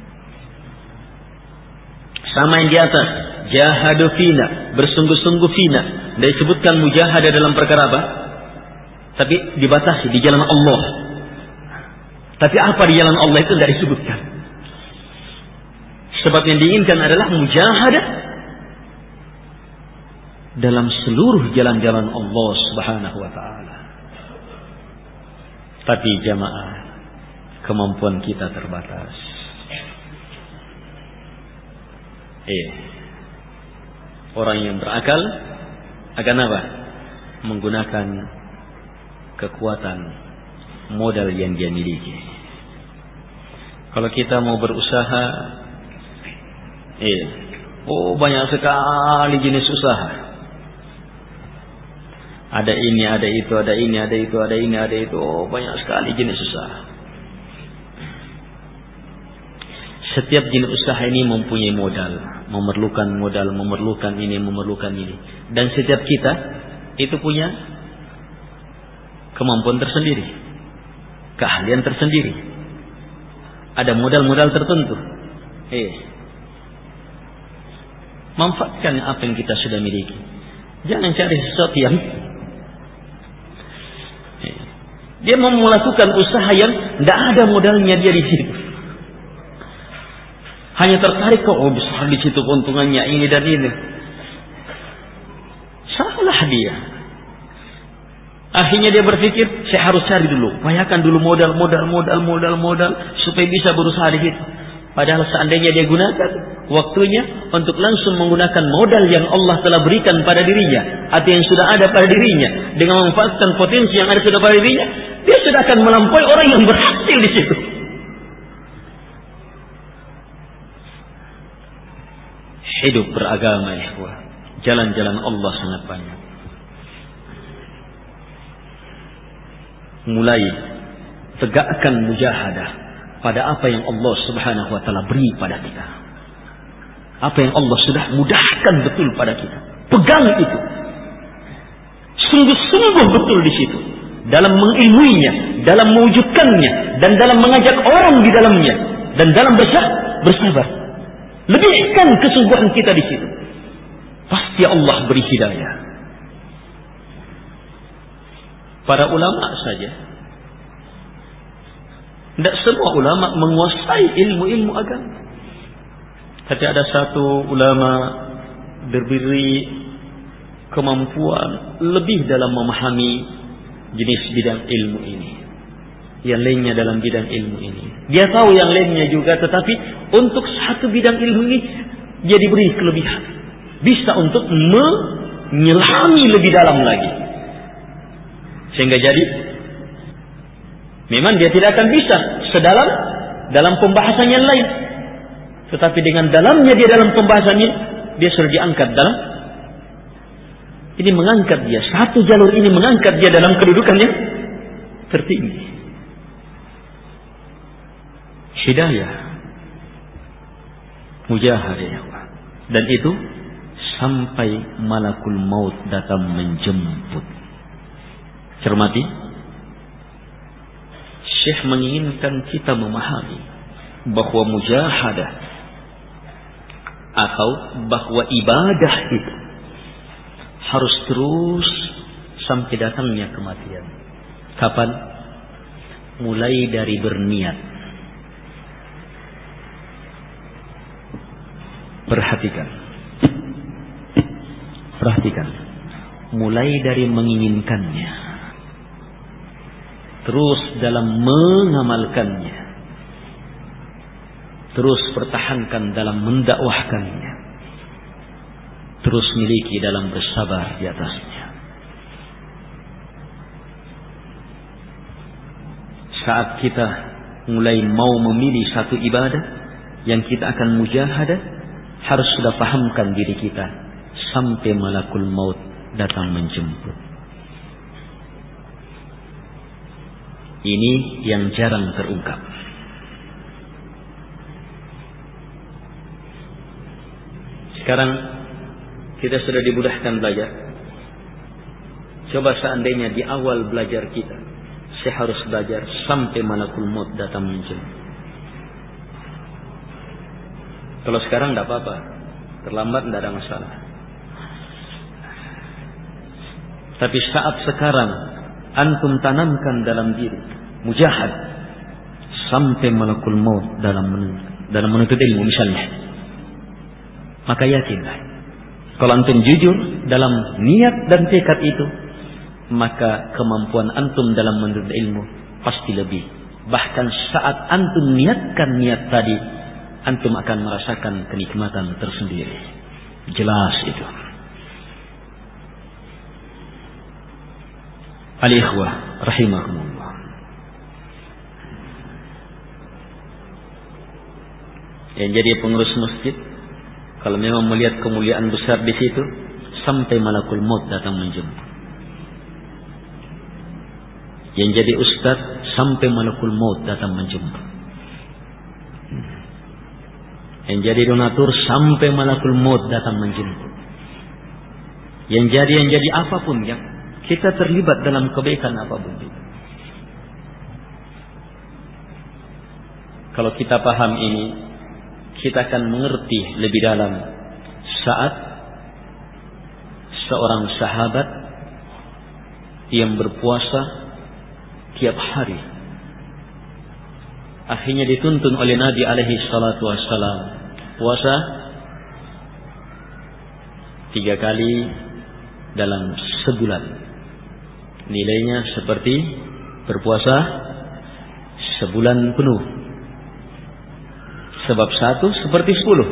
Sama yang di atas, jahadu fina, bersungguh-sungguh fina. Tidak disebutkan mujahadah dalam perkara apa? Tapi dibatasi di jalan Allah. Tapi apa di jalan Allah itu tidak disebutkan. Sebab yang diinginkan adalah mujahadah dalam seluruh jalan-jalan Allah Subhanahu wa ta'ala. Tapi jamaah, kemampuan kita terbatas. Orang yang berakal akan apa? menggunakan kekuatan modal yang dia miliki. Kalau kita mau berusaha, banyak sekali jenis usaha. Ada ini, ada itu, ada ini, ada itu, ada ini, ada itu. Banyak sekali jenis usaha. Setiap jenis usaha ini mempunyai modal, memerlukan ini, memerlukan ini. Dan setiap kita itu punya kemampuan tersendiri, keahlian tersendiri. Ada modal-modal tertentu. Manfaatkan apa yang kita sudah miliki. Jangan cari sesuatu yang dia mau melakukan usaha yang tidak ada modalnya dia di situ. Hanya tertarik besar di situ keuntungannya ini dan ini. Salah dia. Akhirnya dia berpikir, saya harus cari dulu, upayakan dulu modal supaya bisa berusaha di situ. Padahal seandainya dia gunakan waktunya untuk langsung menggunakan modal yang Allah telah berikan pada dirinya atau yang sudah ada pada dirinya, dengan memanfaatkan potensi yang ada sudah pada dirinya, dia sudah akan melampaui orang yang berhasil di situ. Hidup beragama, ikhwah. Jalan-jalan Allah sangat banyak. Mulai tegakkan mujahadah pada apa yang Allah Subhanahu wa taala beri pada kita. Apa yang Allah sudah mudahkan betul pada kita. Pegang itu. Sungguh-sungguh betul di situ. Dalam mengilmuinya, dalam mewujudkannya, dan dalam mengajak orang di dalamnya, dan dalam bersabar. Lebihkan kesungguhan kita di situ. Pasti Allah beri hidayah. Para ulama saja. Tidak semua ulama menguasai ilmu-ilmu agama. Tapi ada satu ulama diberi kemampuan lebih dalam memahami jenis bidang ilmu ini. Yang lainnya dalam bidang ilmu ini. Dia tahu yang lainnya juga, tetapi untuk satu bidang ilmu ini dia diberi kelebihan. Bisa untuk menyelami lebih dalam lagi. Sehingga jadi memang dia tidak akan bisa sedalam dalam pembahasan yang lain. Tetapi dengan dalamnya dia dalam pembahasannya, dia sudah diangkat dalam. Ini mengangkat dia. Satu jalur ini mengangkat dia dalam kedudukan yang tertinggi. Hidayah. Mujahadah. Dan itu sampai malakul maut datang menjemput. Cermati. Syekh menginginkan kita memahami bahwa mujahadah atau bahwa ibadah itu harus terus sampai datangnya kematian. Kapan? Mulai dari berniat. Perhatikan. Mulai dari menginginkannya. Terus dalam mengamalkannya. Terus pertahankan dalam mendakwahkannya. Terus miliki dalam bersabar di atasnya. Saat kita mulai mau memilih satu ibadah yang kita akan mujahadah, harus sudah pahamkan diri kita sampai malakul maut datang menjemput. Ini yang jarang terungkap. Sekarang kita sudah dimudahkan belajar. Coba seandainya di awal belajar kita, saya harus belajar sampai malakul maut datang menjemput. Kalau sekarang tidak apa-apa, terlambat tidak ada masalah. Tapi saat sekarang antum tanamkan dalam diri mujahad sampai malakul maut dalam menuntut ilmu misalnya, maka yakinlah kalau antum jujur dalam niat dan tekad itu, maka kemampuan antum dalam menuntut ilmu pasti lebih. Bahkan saat antum niatkan niat tadi, antum akan merasakan kenikmatan tersendiri. Jelas itu. Al-ikhwah rahimakumullah. Yang jadi pengurus masjid, kalau memang melihat kemuliaan besar di situ, sampai malakul maut datang menjemput. Yang jadi ustaz, sampai malakul maut datang menjemput. Yang jadi donatur, sampai malakul maut datang menjemput. Yang jadi apapun yang kita terlibat dalam kebaikan apapun itu. Kalau kita paham ini, kita akan mengerti lebih dalam saat seorang sahabat yang berpuasa tiap hari akhirnya dituntun oleh Nabi alaihi salatu wassalam puasa 3 kali dalam sebulan. Nilainya seperti berpuasa sebulan penuh. Sebab 1 seperti 10.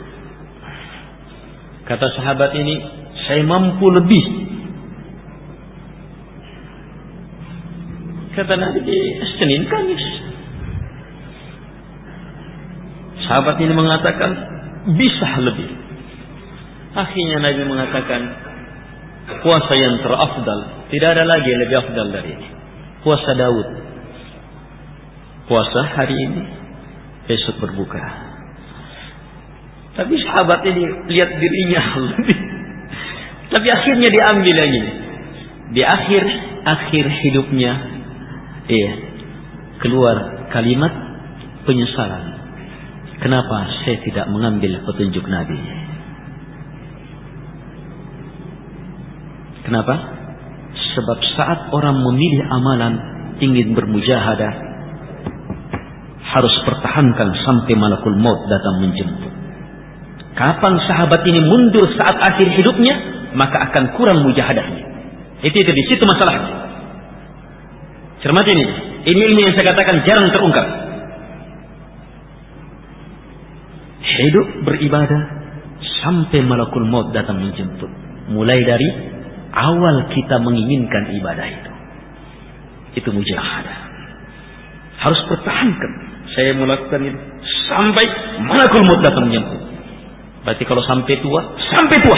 Kata sahabat ini, saya mampu lebih. Kata Nabi, Senin Kamis. Sahabat ini mengatakan, bisa lebih. Akhirnya Nabi mengatakan, puasa yang terafdal, tidak ada lagi yang lebih afdal dari ini. Puasa Daud. Puasa hari ini, besok berbuka. Tapi sahabat ini lihat dirinya lebih. Tapi akhirnya diambil lagi. Di akhir hidupnya, keluar kalimat penyesalan. Kenapa saya tidak mengambil petunjuk Nabi? Kenapa? Sebab saat orang memilih amalan, ingin bermujahadah, harus pertahankan sampai malakul maut datang menjemput. Kapan sahabat ini mundur saat akhir hidupnya, maka akan kurang mujahadahnya. Itu di situ masalahnya. Cermat ini. Ini ilmu yang saya katakan jarang terungkap. Hidup beribadah sampai malakul maut datang menjemput. Mulai dari awal kita menginginkan ibadah itu. Itu mujahadah. Harus pertahankan. Saya melakukan itu sampai malakul maut datang menjemput. Berarti kalau sampai tua, sampai tua.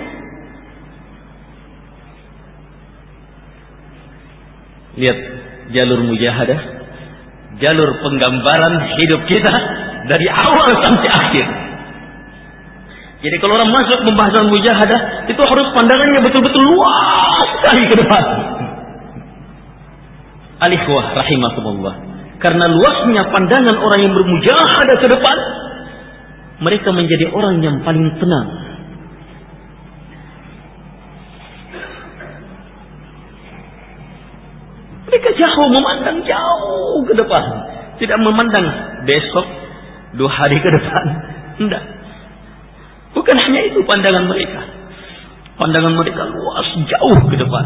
Lihat jalur mujahadah, jalur penggambaran hidup kita dari awal sampai akhir. Jadi kalau orang masuk pembahasan mujahadah, itu harus pandangannya betul-betul luas sekali ke depan. Al-ikhwah rahimakumullah. Karena luasnya pandangan orang yang bermujahadah ke depan, mereka menjadi orang yang paling tenang. Mereka jauh memandang jauh ke depan. Tidak memandang besok, 2 hari ke depan. Tidak. Bukan hanya itu pandangan mereka. Pandangan mereka luas jauh ke depan.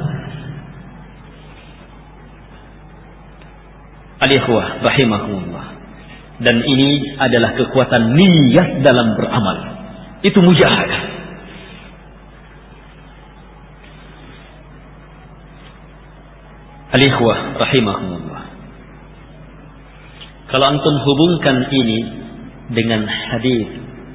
Al-ikhwah rahimahumullah. Dan ini adalah kekuatan niat dalam beramal. Itu mujahadah. Al-ikhwah rahimahumullah. Kalau antum hubungkan ini dengan hadis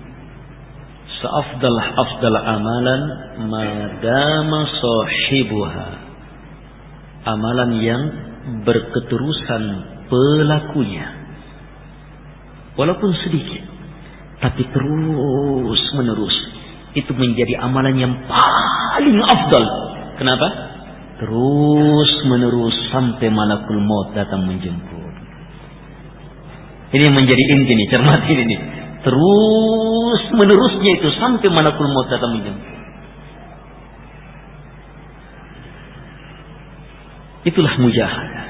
seafdal amalan madama sahibuha, amalan yang berketerusan pelakunya, walaupun sedikit, tapi terus menerus, itu menjadi amalan yang paling afdal. Kenapa? Terus menerus sampai malakul maut datang menjemput. Ini menjadi inti nih, cermati ini. Terus menerusnya itu sampai malakul maut datang menjemput. Itulah mujahadah.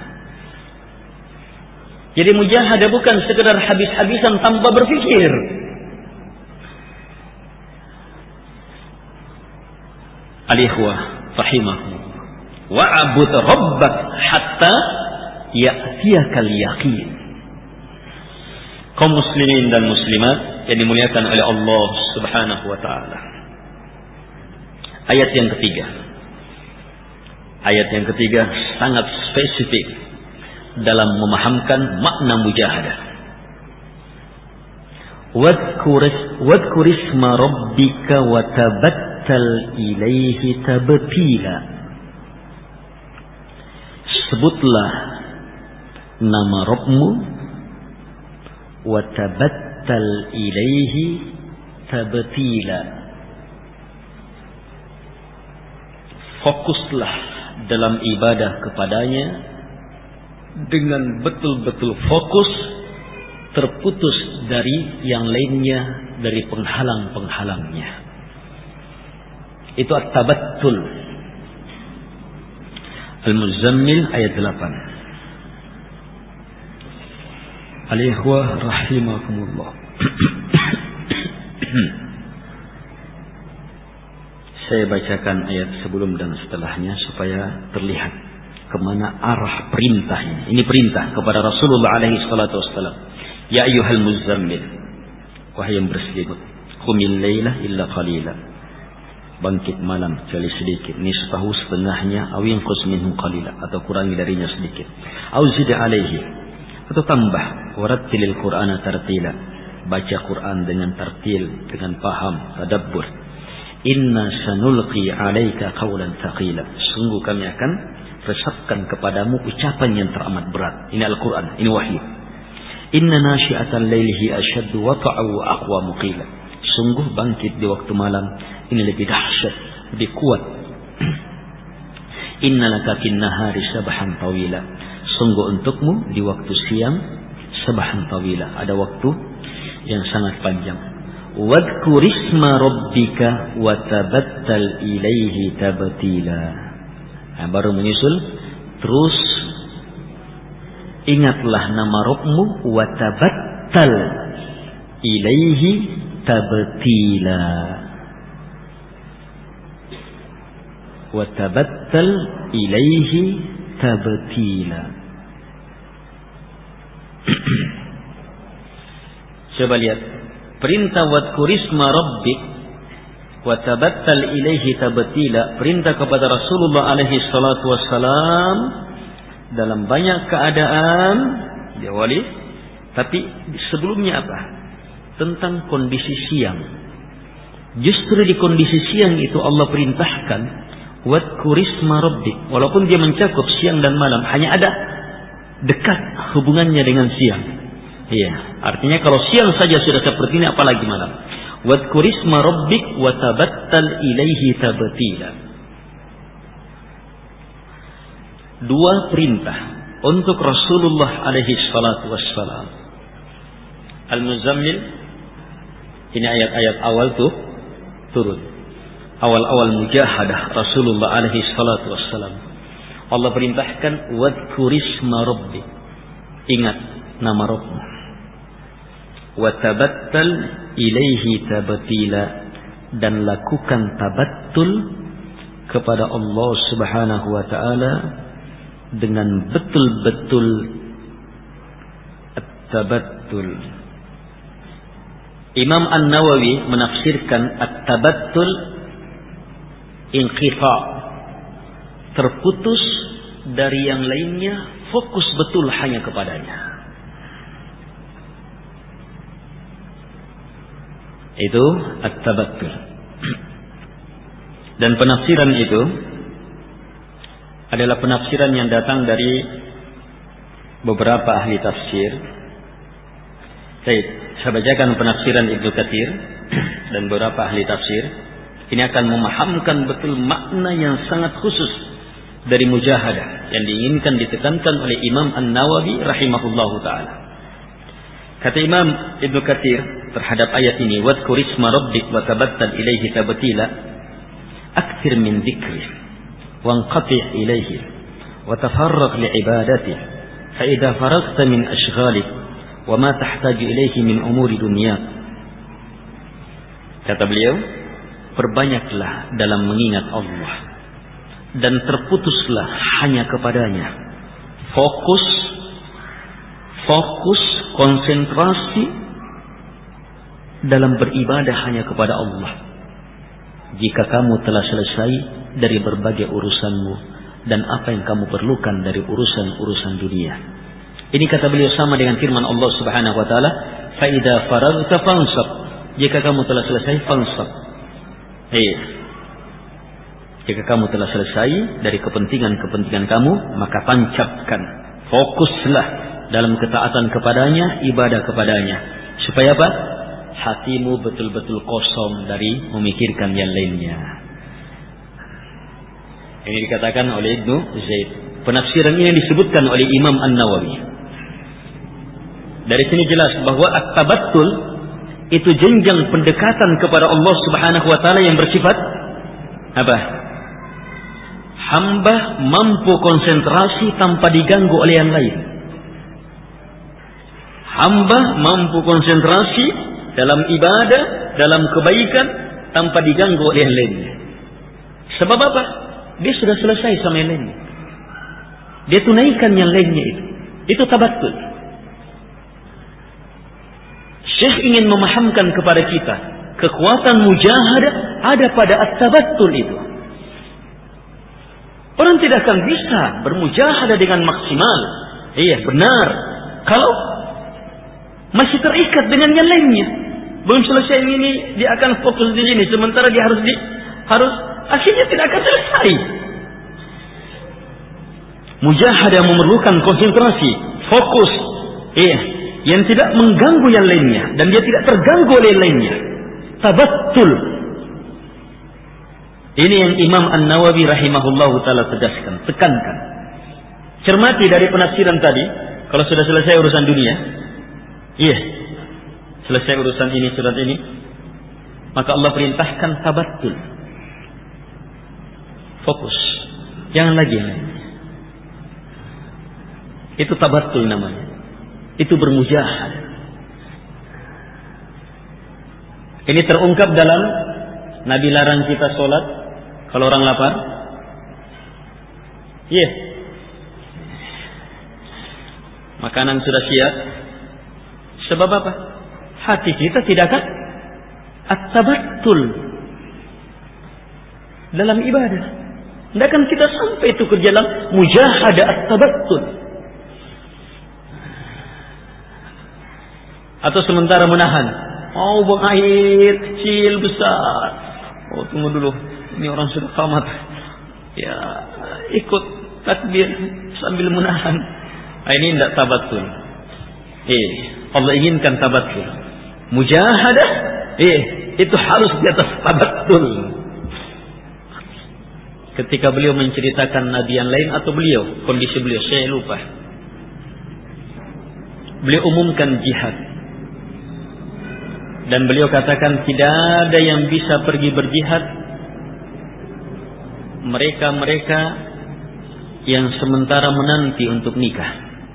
Jadi mujahadah bukan sekedar habis-habisan tanpa berpikir. Al-ikhwah rahimahumullah. Wa'bud rabbak hatta ya'tiyakal yaqin. Kaum muslimin dan muslimat yang dimuliakan oleh Allah Subhanahu wa taala. Ayat yang ketiga. Ayat yang ketiga sangat spesifik dalam memahamkan makna mujahadah. Wadhkur isma rabbika wa tabattal ilaihi tabtila. Sebutlah nama Rabbmu wa tabattal ilaihi tabtila. Fokuslah dalam ibadah kepadanya dengan betul-betul fokus, terputus dari yang lainnya, dari penghalang-penghalangnya. Itu at-tabattul. Al-Muzammil ayat 8. Al-ikhwah rahimakumullah. Saya bacakan ayat sebelum dan setelahnya supaya terlihat kemana arah perintah ini. Ini perintah kepada Rasulullah alaihi salatu wassalam. Ya ayyuhal muzammil, wahai yang berselimut, qumil laila illa qalila. Bangkit malam kecuali sedikit, nisfahu setengahnya, aw yanqus minhu qalila, atau kurangi darinya sedikit. Aw zid alaihi, atau tambah, warattilil qur'ana tartila. Baca Quran dengan tartil, dengan paham, tadabbur. Inna sanulqi alaika qawlan thaqila. Sungguh kami akan resapkan kepadamu ucapan yang teramat berat. Ini Al-Quran, ini wahyu. Inna nasyi'atal lailihi asyaddu wata'u wa aqwa muqila. Sungguh bangkit di waktu malam ini lebih dahsyat, lebih kuat. Inna laka fin nahari sabahan tawila. Sungguh untukmu di waktu siang sabahan tawila, ada waktu yang sangat panjang. Wadhkur isma rabbika wa tabattal ilaihi tabtila. Nah, baru menyusul terus ingatlah nama Rabbmu wa tabattal ilaihi tabtila. Wa tabattal ilaihi tabtila. Coba lihat perintah wadhkur isma rabbik wa tabattal ilaihi tabtila, perintah kepada Rasulullah alaihi salatu wassalam dalam banyak keadaan diawali, tapi sebelumnya apa? Tentang kondisi siang. Justru di kondisi siang itu Allah perintahkan wadhkur isma rabbik, walaupun dia mencakup siang dan malam, hanya ada dekat hubungannya dengan siang. Iya, artinya kalau siang saja sudah seperti ini, apalagi malam. Wadhkur isma rabbik wa tabattal ilaihi tabtila. Dua perintah untuk Rasulullah alaihi salatu wassalam. Al-Muzammil, ini ayat-ayat awal tuh turun. Awal-awal mujahadah Rasulullah alaihi salatu wassalam. Allah perintahkan wadhkur isma rabbik. Ingat nama Rabbmu. Wa tabattal ilaihi tabtila, dan lakukan tabattul kepada Allah Subhanahu wa taala dengan betul-betul at-tabattul. Imam An-Nawawi menafsirkan at-tabattul inqita, terputus dari yang lainnya, fokus betul hanya kepadanya. Itu at-tabattul. Dan penafsiran itu adalah penafsiran yang datang dari beberapa ahli tafsir. Saya bacakan penafsiran Ibnu Katsir dan beberapa ahli tafsir. Ini akan memahamkan betul makna yang sangat khusus dari mujahadah yang diinginkan ditekankan oleh Imam An-Nawawi rahimahullahu ta'ala. Kata Imam Ibnu Katsir terhadap ayat ini, wadhkur isma rabbik wa tabattal ilaihi tabtila, akthir min dzikri wanqati' ilaihi wa tafarraq li ibadati, fa idza faraghta min ashghalik wa ma tahtaju ilaihi min umuri dunya. Kata beliau, perbanyaklah dalam mengingat Allah dan terputuslah hanya kepadanya. Fokus, konsentrasi dalam beribadah hanya kepada Allah. Jika kamu telah selesai dari berbagai urusanmu, dan apa yang kamu perlukan dari urusan-urusan dunia. Ini kata beliau sama dengan firman Allah Subhanahu wa taala, "Fa idza faragta fansab." Jika kamu telah selesai, fansab. Jika kamu telah selesai dari kepentingan-kepentingan kamu, maka tancapkan, fokuslah dalam ketaatan kepadanya, ibadah kepadanya. Supaya apa? Hatimu betul-betul kosong dari memikirkan yang lainnya. Ini dikatakan oleh Ibnu Zaid. Penafsiran ini disebutkan oleh Imam An-Nawawi. Dari sini jelas bahwa at-tabattul itu jenjang pendekatan kepada Allah Subhanahu wa taala yang bersifat apa? Hamba mampu konsentrasi tanpa diganggu oleh yang lain. Hamba mampu konsentrasi dalam ibadah, dalam kebaikan tanpa diganggu oleh yang lainnya. Sebab apa? Dia sudah selesai sama yang lainnya. Dia tunaikan yang lainnya itu. Itu tabattul. Syekh ingin memahamkan kepada kita kekuatan mujahadah ada pada at-tabattul itu. Orang tidak akan bisa bermujahadah dengan maksimal. Iya, benar. Kalau masih terikat dengan yang lainnya. Belum selesai ini, dia akan fokus di sini. Sementara dia harus akhirnya tidak akan selesai. Mujahadah memerlukan konsentrasi, fokus. Iya, yang tidak mengganggu yang lainnya. Dan dia tidak terganggu oleh yang lainnya. Tabattul. Ini yang Imam An-Nawawi rahimahullahu ta'ala tegaskan, tekankan. Cermati dari penafsiran tadi, kalau sudah selesai urusan dunia, selesai urusan ini, surat ini, maka Allah perintahkan tabattul. Fokus. Jangan lagi yang lain. Itu tabattul namanya. Itu bermujahadah. Ini terungkap dalam Nabi larang kita sholat kalau orang lapar. Makanan sudah siap. Sebab apa? Hati kita tidak akan at-tabattul dalam ibadah. Tidak akan kita sampai itu ke dalam mujahadah at-tabattul. Atau sementara menahan. Buang air kecil besar. Tunggu dulu. Ini orang sudah qamat. Ya, ikut takbir sambil menahan. Ini tidak tabattul. Allah inginkan tabattul. Mujahadah, itu harus di atas tabattul. Ketika beliau menceritakan nabi yang lain atau kondisi beliau, saya lupa. Beliau umumkan jihad. Dan beliau katakan tidak ada yang bisa pergi berjihad mereka-mereka yang sementara menanti untuk nikah.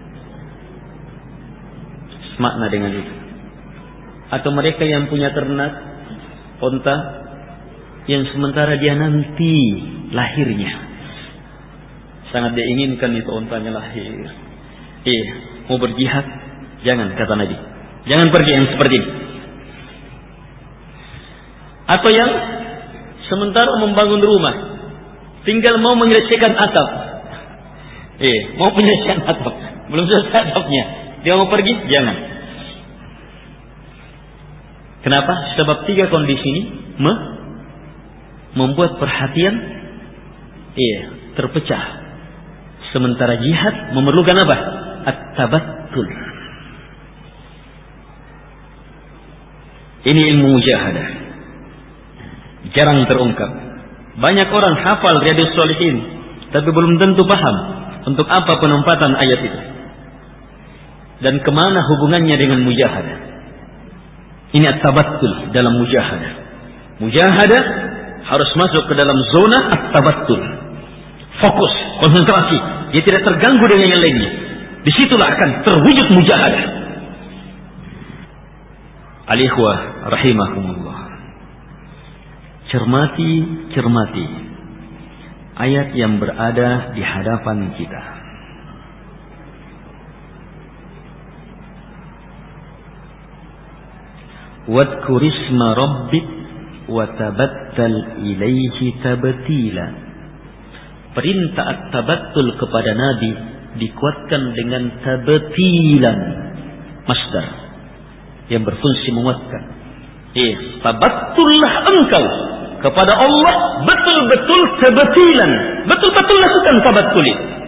Semakna dengan itu. Atau mereka yang punya ternak onta yang sementara dia nanti lahirnya. Sangat dia inginkan itu ontanya lahir. Mau berjihad, jangan, kata Nabi. Jangan pergi yang seperti ini. Atau yang sementara membangun rumah, tinggal mau menyelesaikan atap. Mau menyelesaikan atap, belum selesai atapnya, dia mau pergi, jangan. Kenapa? Sebab tiga kondisi ini membuat perhatian terpecah. Sementara jihad memerlukan apa? At-tabattul. Ini ilmu mujahadah. Jarang terungkap. Banyak orang hafal Riyadhus Shalihin, tapi belum tentu paham untuk apa penempatan ayat itu dan kemana hubungannya dengan mujahadah. Ini at-tabattul dalam mujahadah. Mujahadah harus masuk ke dalam zona at-tabattul. Fokus, konsentrasi. Dia tidak terganggu dengan yang lainnya. Disitulah akan terwujud mujahadah. Al-ikhwah rahimahumullah. Cermati ayat yang berada di hadapan kita. Wadhkur isma rabbik wa tabattal ilaihi tabtila. perintah at-tabattul kepada Nabi dikuatkan dengan tabtilan, masdar yang berfungsi menguatkan. Tabattullah engkau kepada Allah betul-betul tabtilan, betul-betul lakukan tabattul.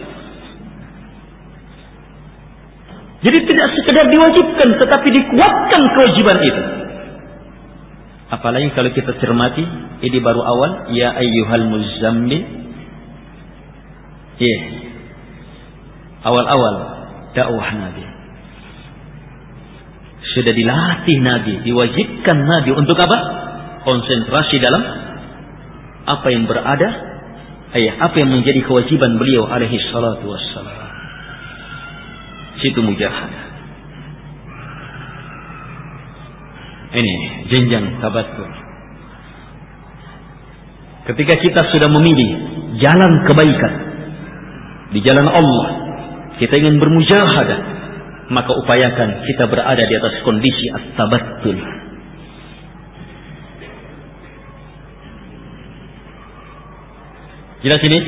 Jadi tidak sekedar diwajibkan, tetapi dikuatkan kewajiban itu. Apalagi kalau kita cermati, ini baru awal, ya ayyuhal muzammil. Awal-awal dakwah Nabi. Sudah dilatih Nabi, diwajibkan Nabi untuk apa? Konsentrasi dalam apa yang berada, apa yang menjadi kewajiban beliau alaihi salatu wassalam. Situ mujahadah. Ini jenjang tabattul. Ketika kita sudah memilih jalan kebaikan di jalan Allah, kita ingin bermujahadah, maka upayakan kita berada di atas kondisi at-tabattul. Jelas ini?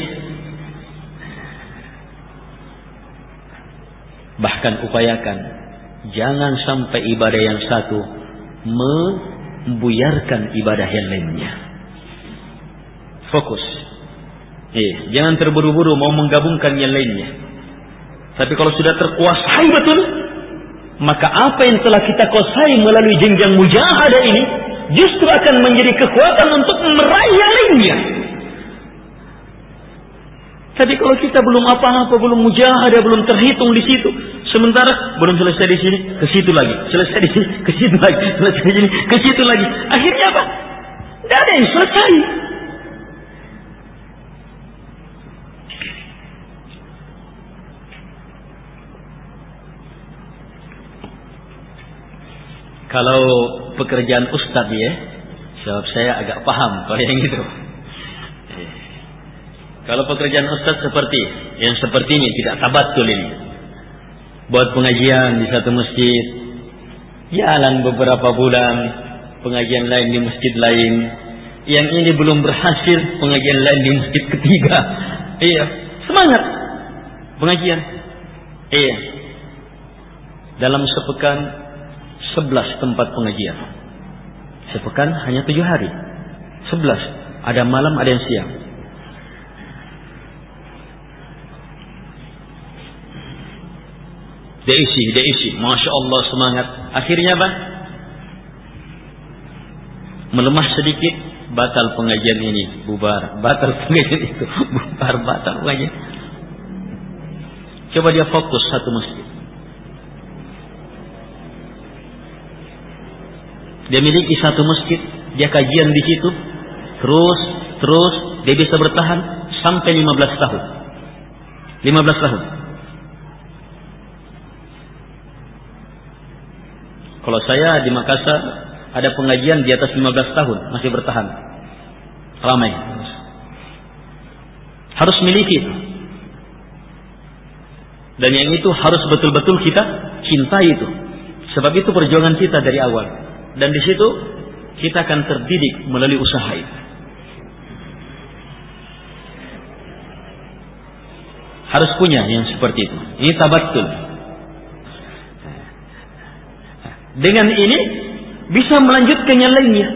Bahkan upayakan jangan sampai ibadah yang satu membuyarkan ibadah yang lainnya. Fokus. Jangan terburu-buru mau menggabungkan yang lainnya. Tapi kalau sudah terkuasai betul, maka apa yang telah kita kuasai melalui jenjang mujahadah ini justru akan menjadi kekuatan untuk meraih yang lainnya. Tapi kalau kita belum apa-apa, belum mujahadah, belum terhitung di situ, sementara belum selesai di sini, ke situ lagi, selesai di sini, ke situ lagi, selesai di sini, ke situ lagi. Akhirnya apa? Tidak ada yang selesai. Kalau pekerjaan ustadz ya, sebab saya agak paham kalau yang itu. Kalau pekerjaan ustadz yang seperti ini tidak tabattul ini. Buat pengajian di satu masjid, jalan beberapa bulan, pengajian lain di masjid lain. Yang ini belum berhasil, pengajian lain di masjid ketiga. Semangat pengajian. Dalam sepekan 11 tempat pengajian. Sepekan hanya 7 hari. 11. Ada malam, ada yang siang. Dia isi. Masya Allah semangat. Akhirnya apa? Melemah sedikit, batal pengajian ini, bubar. Batal pengajian itu, bubar. Batal pengajian. Coba dia fokus satu masjid. Dia miliki satu masjid, dia kajian di situ, terus dia bisa bertahan sampai 15 tahun. 15 tahun. Kalau saya di Makassar ada pengajian di atas 15 tahun masih bertahan. Ramai. Harus miliki itu. Dan yang itu harus betul-betul kita cintai itu. Sebab itu perjuangan kita dari awal. Dan di situ kita akan terdidik melalui usaha itu. Harus punya yang seperti itu. Ini tabattul. Dengan ini bisa melanjutkan yang lainnya.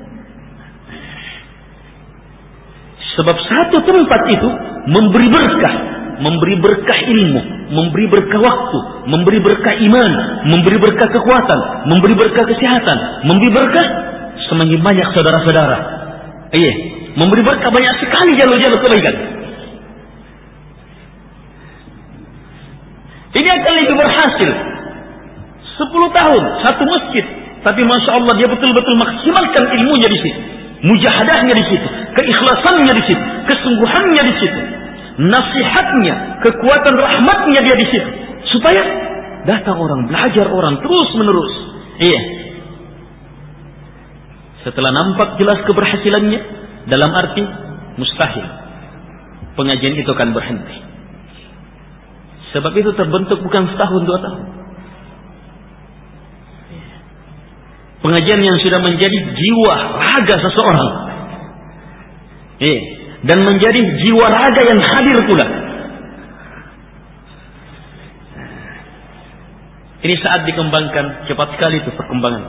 Sebab satu tempat itu memberi berkah ilmu, memberi berkah waktu, memberi berkah iman, memberi berkah kekuatan, memberi berkah kesehatan, memberi berkah semakin banyak saudara-saudara. Memberi berkah banyak sekali jalur-jalur kebaikan. Ini akan lebih berhasil 10 tahun satu masjid, tapi masya Allah dia betul-betul maksimalkan ilmunya di situ, mujahadahnya di situ, keikhlasannya di situ, kesungguhannya di situ, nasihatnya, kekuatan rahmatnya dia di situ, supaya datang orang, belajar orang terus menerus. Setelah nampak jelas keberhasilannya, dalam arti mustahil pengajian itu akan berhenti. Sebab itu terbentuk bukan setahun 2 tahun. Pengajian yang sudah menjadi jiwa raga seseorang. dan menjadi jiwa raga yang hadir pula. Ini saat dikembangkan, cepat sekali itu perkembangan.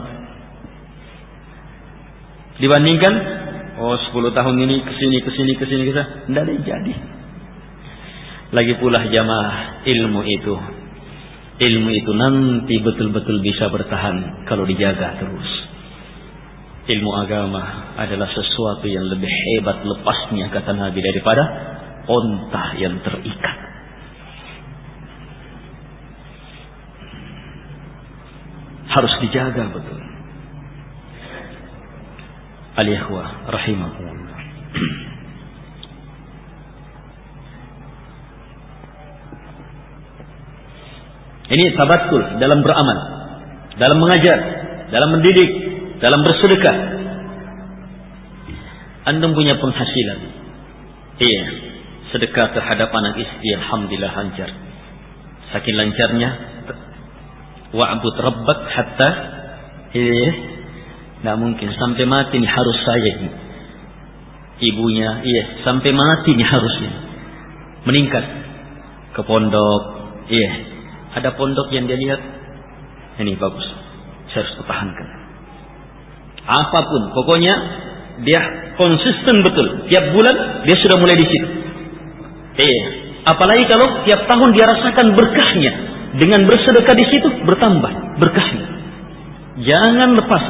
Dibandingkan 10 tahun ini kesini, tidak ada yang jadi. Lagi pula jamaah, ilmu itu nanti betul-betul bisa bertahan kalau dijaga terus. Ilmu agama adalah sesuatu yang lebih hebat lepasnya, kata Nabi, daripada onta yang terikat. Harus dijaga betul. Al-ikhwah rahimahullah. Ini tabattul dalam beramal, dalam mengajar, dalam mendidik, dalam bersedekah. Antum punya penghasilan. Iya, sedekah terhadap anak istri alhamdulillah lancar. Saking lancarnya, wa'bud rabbak hatta, tidak mungkin sampai mati nih harus saya ini. Ibunya, sampai mati nih harusnya. Meningkat ke pondok, ada pondok yang dia lihat, ini bagus, saya harus pertahankan. Apapun, pokoknya dia konsisten betul. Tiap bulan dia sudah mulai di situ. Apalagi kalau tiap tahun dia rasakan berkahnya, dengan bersedekah di situ bertambah berkahnya. Jangan lepas.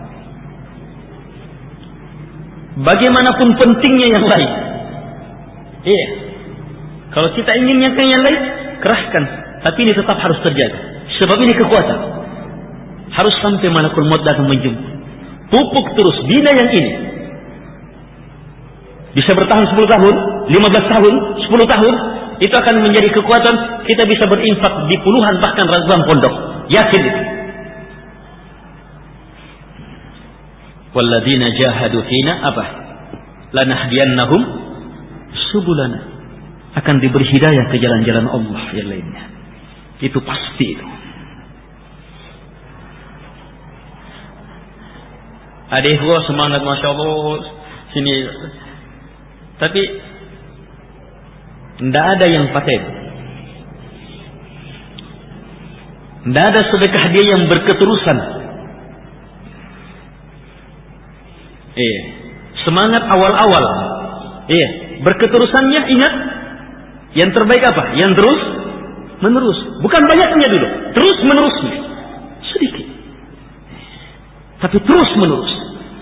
Bagaimanapun pentingnya yang lain. Kalau kita inginnya ke yang lain, kerahkan. Tapi ini tetap harus terjaga. Sebab ini kekuatan. Harus sampai malakul maut datang menjemput. Pupuk terus, bina yang ini. Bisa bertahan 10 tahun, 15 tahun, 10 tahun. Itu akan menjadi kekuatan. Kita bisa berinfak di puluhan bahkan ratusan pondok. Yakin itu. Walladzina jahadu fina apa? Lanahdiyannahum subulana. Akan diberi hidayah ke jalan-jalan Allah yang lainnya. Itu pasti itu. Adik gua semangat, masya Allah sini. Tapi tidak ada yang paten. Tidak ada sedekah dia yang berketerusan. Semangat awal-awal. Berketerusannya ingat. Yang terbaik apa? Yang terus menerus. Bukan banyaknya dulu. Terus menerusnya. Sedikit. Tapi terus menerus.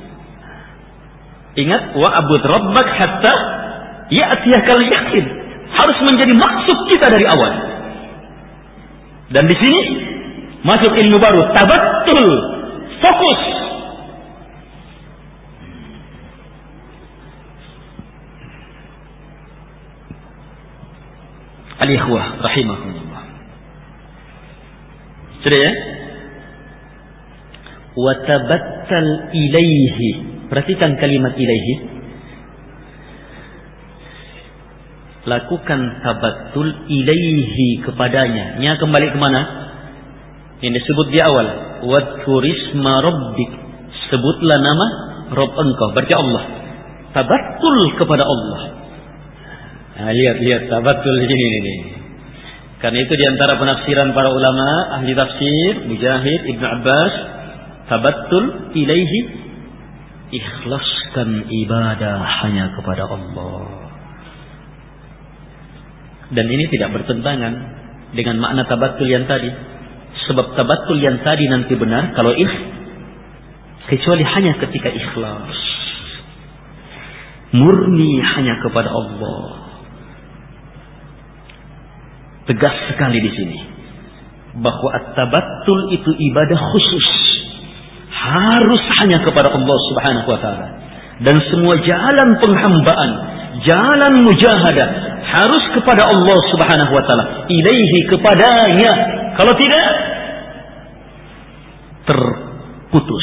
Ingat. Wa'bud rabbak hatta ya'tiyakal yakin. Harus menjadi maksud kita dari awal. Dan di sini masuk ilmu baru. Tabattul. Fokus. Al-ikhwah rahimahullah. Sudah ya? Wa tabattal ilaihi. Perhatikan kalimat ilaihi. Lakukan tabattul ilaihi kepadanya. Nya kembali kemana? Yang disebut di awal. Wadkurisma rabbik. Sebutlah nama Rabb engkau. Berarti Allah. Tabattul kepada Allah. Nah, lihat tabattul ini. Karena itu diantara penafsiran para ulama ahli tafsir Mujahid, Ibnu Abbas, tabattul ilaihi, ikhlaskan ibadah hanya kepada Allah. Dan ini tidak bertentangan dengan makna tabattul yang tadi. Sebab tabattul yang tadi nanti benar kalau kecuali hanya ketika ikhlas, murni hanya kepada Allah. Tegas sekali di sini bahwa at-tabattul itu ibadah khusus, harus hanya kepada Allah Subhanahu wa taala. Dan semua jalan penghambaan, jalan mujahadah harus kepada Allah Subhanahu wa taala, ilaihi, kepadanya. Kalau tidak, terputus,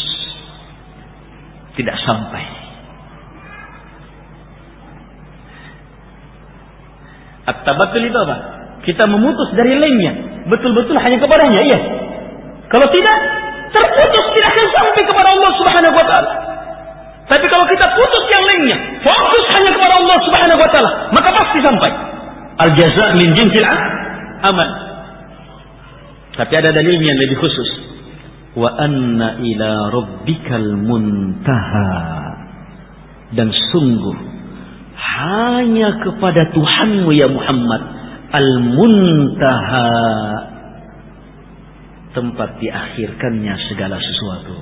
tidak sampai. At-tabattul itu apa? Kita memutus dari lainnya, betul-betul hanya kepadanya, iya. Kalau tidak, terputus, tidak akan sampai kepada Allah Subhanahu wa taala. Tapi kalau kita putus yang lainnya, fokus hanya kepada Allah sampai. Al-jaza' min jinsil amal. Tapi ada dalil yang lebih khusus. Wa anna ila rabbikal muntaha. Dan sungguh hanya kepada Tuhanmu ya Muhammad al-muntaha, tempat diakhirkannya segala sesuatu.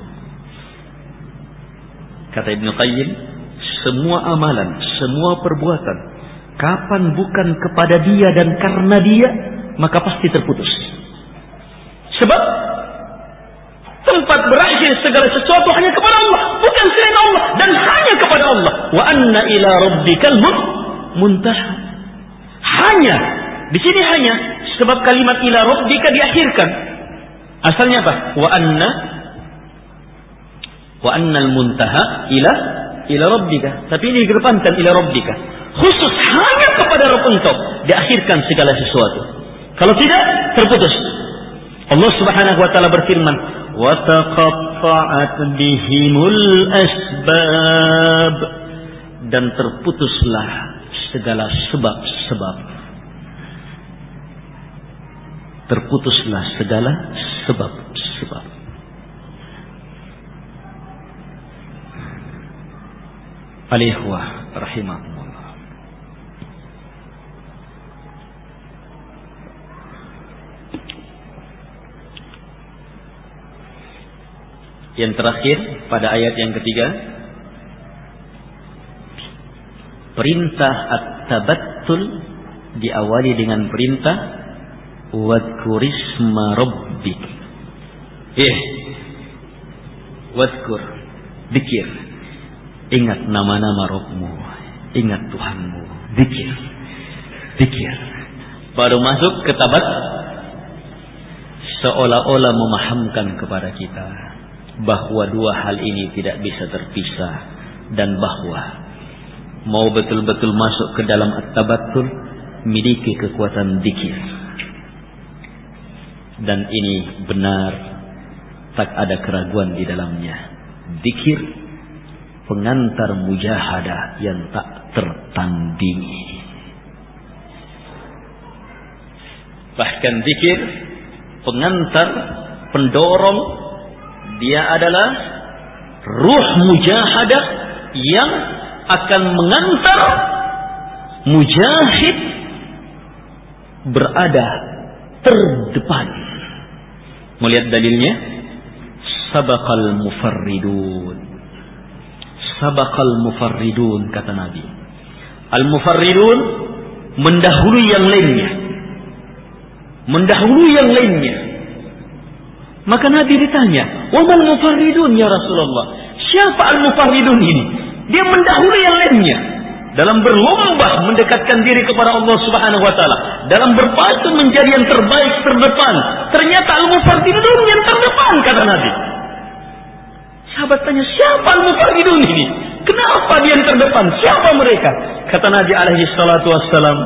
Kata Ibnu Qayyim, semua amalan, semua perbuatan, kapan bukan kepada dia dan karena dia, maka pasti terputus. Sebab tempat berakhir segala sesuatu hanya kepada Allah, bukan selain Allah, dan hanya kepada Allah. Wa anna ila rabbikal muntaha. Hanya, di sini hanya, sebab kalimat ila rabbika diakhirkan. Asalnya apa? Wa annal muntaha ila rabbika. Tapi ini dikedepankan ila rabbika. Khusus hanya kepada Rabb engkau diakhirkan segala sesuatu. Kalau tidak, terputus. Allah Subhanahu wa taala berfirman, wa taqatta'at bihimul asbab, dan terputuslah segala sebab-sebab. Terputuslah segala sebab-sebab. Al-ikhwah rahimahumullah. Yang terakhir pada ayat yang ketiga, perintah at-tabattul diawali dengan perintah wadhkurisma rabbik. Wadhkur, zikir. Ingat nama-nama Rabbmu, ingat Tuhanmu, zikir. Baru masuk ke tabat, seolah-olah memahamkan kepada kita bahwa dua hal ini tidak bisa terpisah, dan bahwa mau betul-betul masuk ke dalam at-tabattul, miliki kekuatan zikir. Dan ini benar, tak ada keraguan di dalamnya. Zikir pengantar mujahadah yang tak tertandingi. Bahkan zikir pengantar, pendorong, dia adalah ruh mujahadah yang akan mengantar mujahid berada terdepan. Melihat dalilnya, sabaqal mufarridun kata Nabi. Al-mufarridun mendahului yang lainnya. Maka Nabi ditanya, "Wa mal mufarridun ya Rasulullah?" Siapa al-mufarridun ini? Dia mendahului yang lainnya dalam berlomba mendekatkan diri kepada Allah Subhanahu wa taala, dalam berpacu menjadi yang terbaik terdepan. Ternyata al-mufarridun yang terdepan kata Nabi. Sahabat tanya, siapa al-mufarridun ini? Kenapa dia yang terdepan? Siapa mereka? Kata Nabi alaihi salatu wassalam,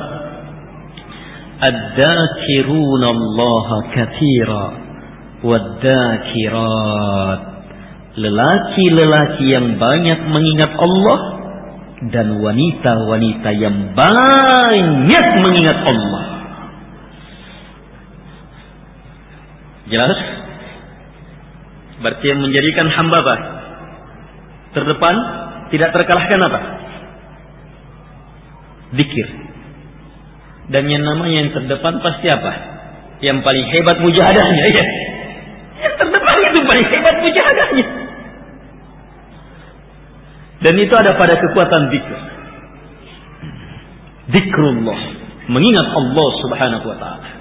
"Ad-dzakiruna Allah katsira wad-dzakirat." Lelaki-lelaki yang banyak mengingat Allah dan wanita-wanita yang banyak mengingat Allah. Jelas? Berarti yang menjadikan hamba apa? Terdepan, tidak terkalahkan apa? Zikir. Dan yang namanya yang terdepan pasti apa? Yang paling hebat mujahadahnya, ya. Yang terdepan itu paling hebat mujahadahnya. Dan itu ada pada kekuatan zikir. Zikrullah, mengingat Allah Subhanahu wa taala.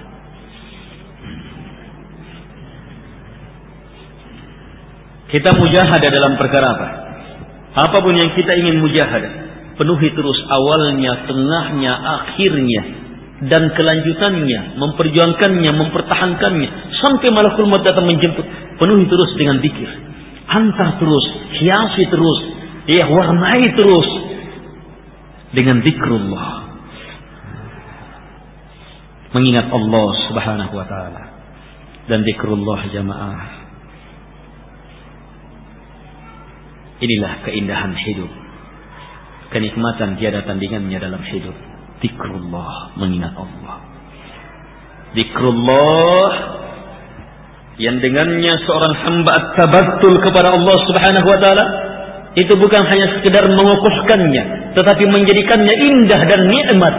Kita mujahadah dalam perkara apa? Apapun yang kita ingin mujahadah, penuhi terus awalnya, tengahnya, akhirnya, dan kelanjutannya, memperjuangkannya, mempertahankannya sampai malakul maut datang menjemput. Penuhi terus dengan zikir. Hantar terus, hiasi terus, warnai terus dengan zikrullah. Mengingat Allah Subhanahu wa taala. Dan zikrullah jamaah, inilah keindahan hidup. Kenikmatan tiada tandingannya dalam hidup. Zikrullah, mengingat Allah. Zikrullah yang dengannya seorang hamba tabattul kepada Allah Subhanahu wa taala, itu bukan hanya sekedar mengukuhkannya, tetapi menjadikannya indah dan nikmat.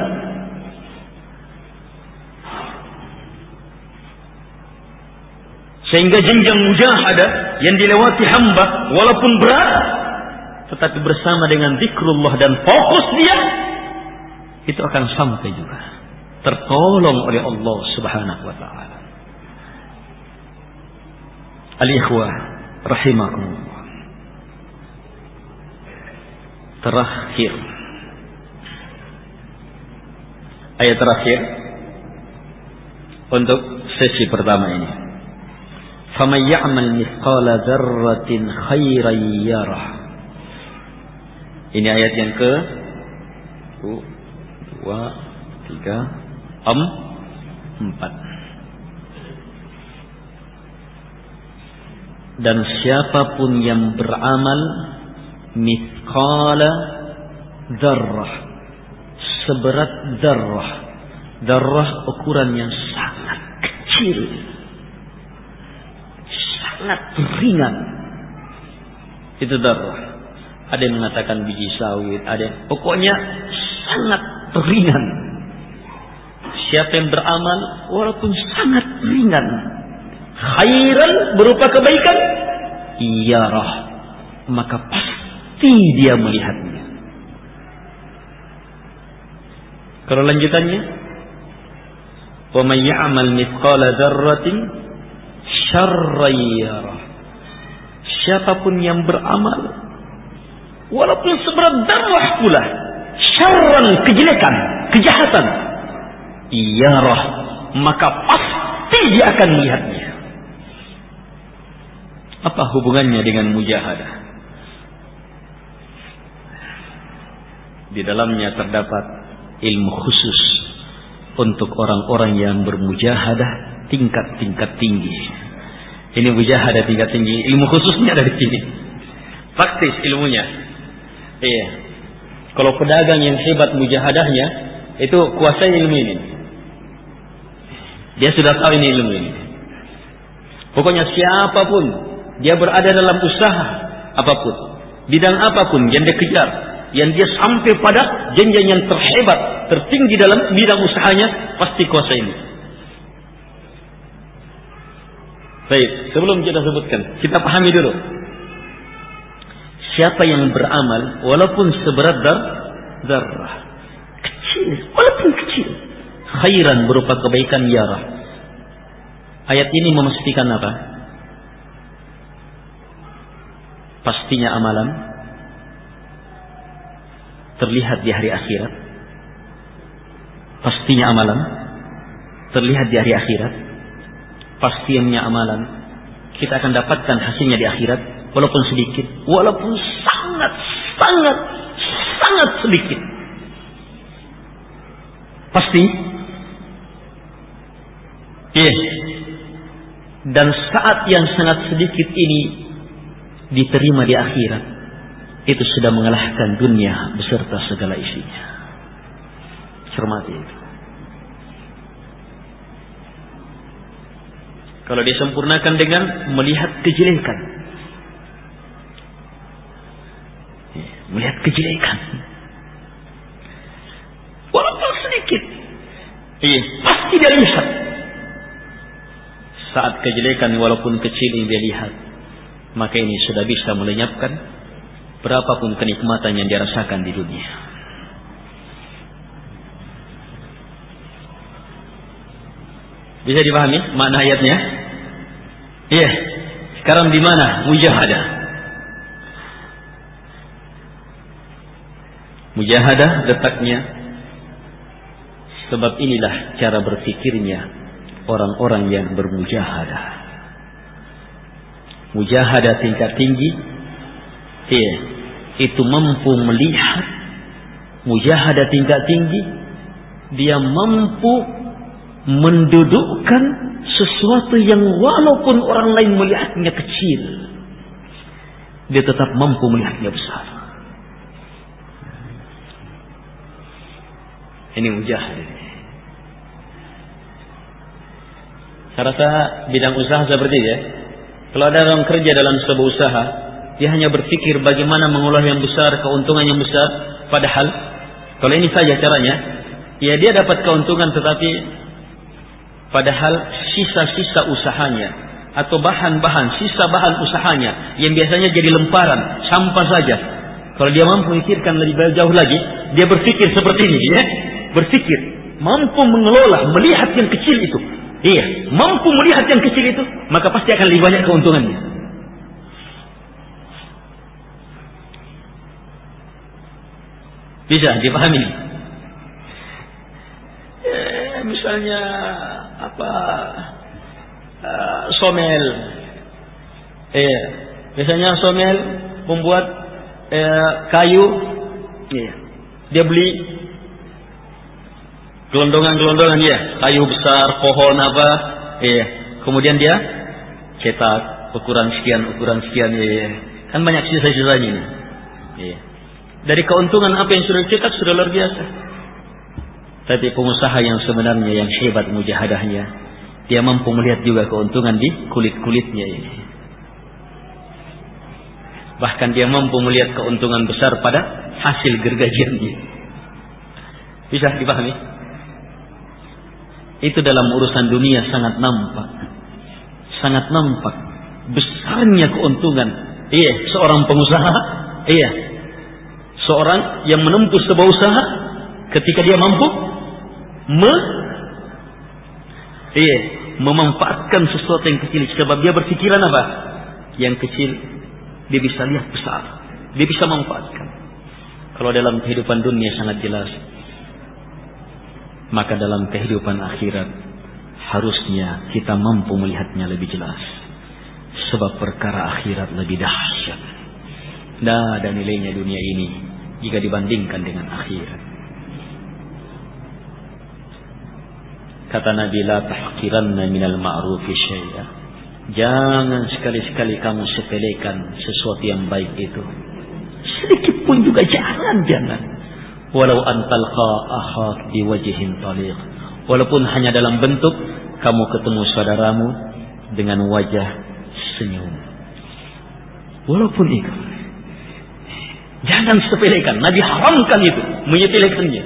Sehingga jenjang mujahadah yang dilewati hamba walaupun berat, tetapi bersama dengan zikrullah dan fokus dia, itu akan sampai juga, tertolong oleh Allah Subhanahu wa taala. Al-ikhwah rahimakumullah. Terakhir, ayat terakhir untuk sesi pertama ini. Faman ya'mal mithqala dzarratin khairan yarah. Ini ayat yang ke 2, 3, 4. Dan siapapun yang beramal mithqala dzarrah, seberat dzarrah. Dzarrah ukuran yang sangat kecil, sangat ringan. Itu dzarrah. Ada yang mengatakan biji sawit, ada yang pokoknya sangat ringan. Siapa yang beramal walaupun sangat ringan, khairan berupa kebaikan, yarah, maka pasti dia melihatnya. Kalau lanjutannya, wa may ya'mal mithqala dzarratin syarran yarah. Siapapun yang beramal walaupun seberat darah pula, syarran, kejelekan, kejahatan, yarah, maka pasti dia akan melihatnya. Apa hubungannya dengan mujahadah? Di dalamnya terdapat ilmu khusus untuk orang-orang yang bermujahadah tingkat-tingkat tinggi. Ini mujahadah tingkat tinggi, ilmu khususnya dari sini. Praktis ilmunya. Iya. Kalau pedagang yang hebat mujahadahnya, itu kuasai ilmu ini. Dia sudah tahu ini ilmu ini. Pokoknya siapapun dia berada dalam usaha apapun, bidang apapun yang dia kejar, yang dia sampai pada jenjang yang terhebat, tertinggi dalam bidang usahanya, pasti kuasai ini. Baik, sebelum kita sebutkan, kita pahami dulu. Siapa yang beramal walaupun seberat darah, kecil, walaupun kecil, khairan berupa kebaikan yarah. Ayat ini memastikan apa? Pastinya amalan terlihat di hari akhirat. Pastinya amalan terlihat di hari akhirat. Pastinya amalan kita akan dapatkan hasilnya di akhirat, walaupun sedikit, walaupun sangat sedikit. Pasti. Iya. Dan saat yang sangat sedikit ini diterima di akhirat, itu sudah mengalahkan dunia beserta segala isinya. Cermati itu. Kalau disempurnakan dengan melihat kejelekan, walaupun sedikit, pasti dia lihat. Saat kejelekan walaupun kecil ini dia lihat, maka ini sudah bisa melenyapkan berapapun kenikmatan yang dirasakan di dunia. Bisa dipahami makna ayatnya? Iya. Sekarang di mana mujahadah? Mujahadah letaknya, sebab inilah cara berpikirnya orang-orang yang bermujahadah. Mujahadah tingkat tinggi, itu mampu melihat. Mujahadah tingkat tinggi, dia mampu mendudukkan sesuatu yang walaupun orang lain melihatnya kecil, dia tetap mampu melihatnya besar. Ini mujahadah. Saya rasa bidang usaha seperti ya. Kalau ada orang kerja dalam sebuah usaha, dia hanya berpikir bagaimana mengolah yang besar, keuntungan yang besar. Padahal kalau ini saja caranya, ya dia dapat keuntungan, tetapi padahal sisa-sisa usahanya atau bahan-bahan, sisa bahan usahanya yang biasanya jadi lemparan, sampah saja. Kalau dia mampu memikirkan lebih jauh lagi, dia berpikir seperti ini, ya, berpikir, mampu mengelola, melihat yang kecil itu. Iya, mampu melihat yang kecil itu, maka pasti akan lebih banyak keuntungannya. Bisa dipahami? Misalnya apa? Somel. Biasanya somel membuat kayu. Dia beli gelondongan-gelondongan, ya, kayu besar, pohon apa, kemudian dia cetak ukuran sekian, kan banyak sisa-sisanya ini. Dari keuntungan apa yang sudah dicetak sudah luar biasa. Tapi pengusaha yang sebenarnya yang hebat mujahadahnya, dia mampu melihat juga keuntungan di kulit-kulitnya ini. Bahkan dia mampu melihat keuntungan besar pada hasil gergajiannya. Bisa dipahami? Itu dalam urusan dunia sangat nampak. Sangat nampak besarnya keuntungan. Seorang pengusaha, seorang yang menempuh sebuah usaha ketika dia mampu memanfaatkan sesuatu yang kecil. Sebab dia berpikiran apa? Yang kecil dia bisa lihat besar, dia bisa manfaatkan. Kalau dalam kehidupan dunia sangat jelas, maka dalam kehidupan akhirat harusnya kita mampu melihatnya lebih jelas. Sebab perkara akhirat lebih dahsyat. Tidak ada nilainya dunia ini jika dibandingkan dengan akhirat. Kata Nabi, la tahqiranna minal ma'rufi syai'a. Jangan sekali-sekali kamu sepelekan sesuatu yang baik itu. Sedikit pun juga jangan. Walau antalqa akhak biwajhin taliq. Walaupun hanya dalam bentuk kamu ketemu saudaramu dengan wajah senyum. Walaupun itu. Jangan sepelekan. Nabi haramkan itu, menyepelekannya.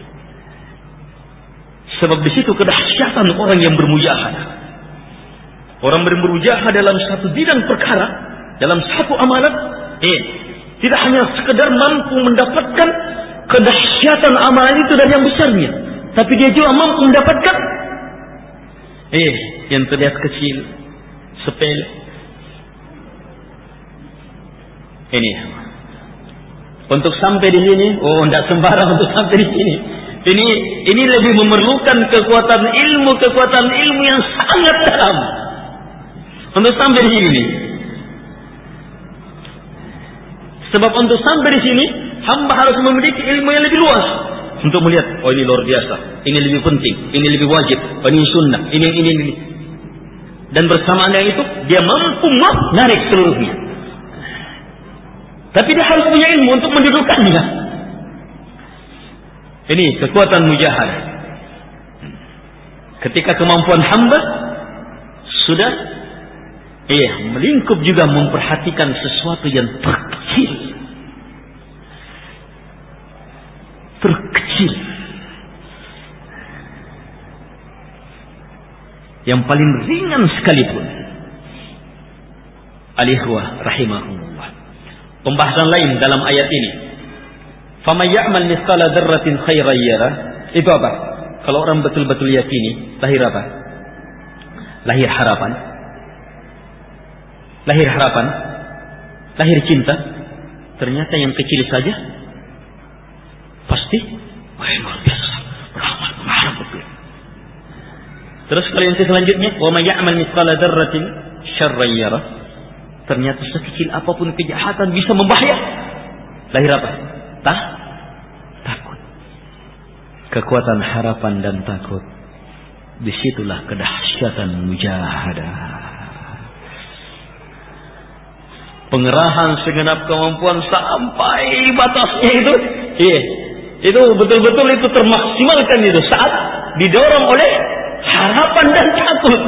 Sebab di situ kedahsyatan orang yang bermujahadah. Orang bermujahadah dalam satu bidang perkara, dalam satu amalan, tidak hanya sekedar mampu mendapatkan kedahsyatan amalan itu dari yang besarnya, tapi dia juga mampu mendapatkan yang terlihat kecil, sepele. Ini untuk sampai di sini, tidak sembarang untuk sampai di sini. Ini lebih memerlukan kekuatan ilmu yang sangat dalam untuk sampai di sini. Sebab untuk sampai di sini, hamba harus memiliki ilmu yang lebih luas untuk melihat, ini luar biasa, ini lebih penting, ini lebih wajib, ini sunnah, ini. Dan bersamaan dengan itu, dia mampu menarik seluruhnya. Tapi dia harus punya ilmu untuk mendudukannya. Ini kekuatan mujahadah. Ketika kemampuan hamba sudah melingkup juga memperhatikan sesuatu yang terkecil, yang paling ringan sekalipun. Al-ikhwah rahimahumullah. Pembahasan lain dalam ayat ini, faman ya'mal mithqala dzarratin khairan yarah. Itu apa? Kalau orang betul-betul yakini, lahir apa? Lahir harapan. Lahir cinta. Ternyata yang kecil saja pasti luar biasa, beramal betul. Terus kalau yang selanjutnya, wa may ya'mal mithqala dzarratin syarran yarah. Ternyata sekecil apapun kejahatan bisa membahaya. Lahir apa? Takut. Kekuatan harapan dan takut. Disitulah kedahsyatan mujahadah. Pengerahan segenap kemampuan sampai batasnya itu, Itu betul-betul itu termaksimalkan itu saat didorong oleh harapan dan takut.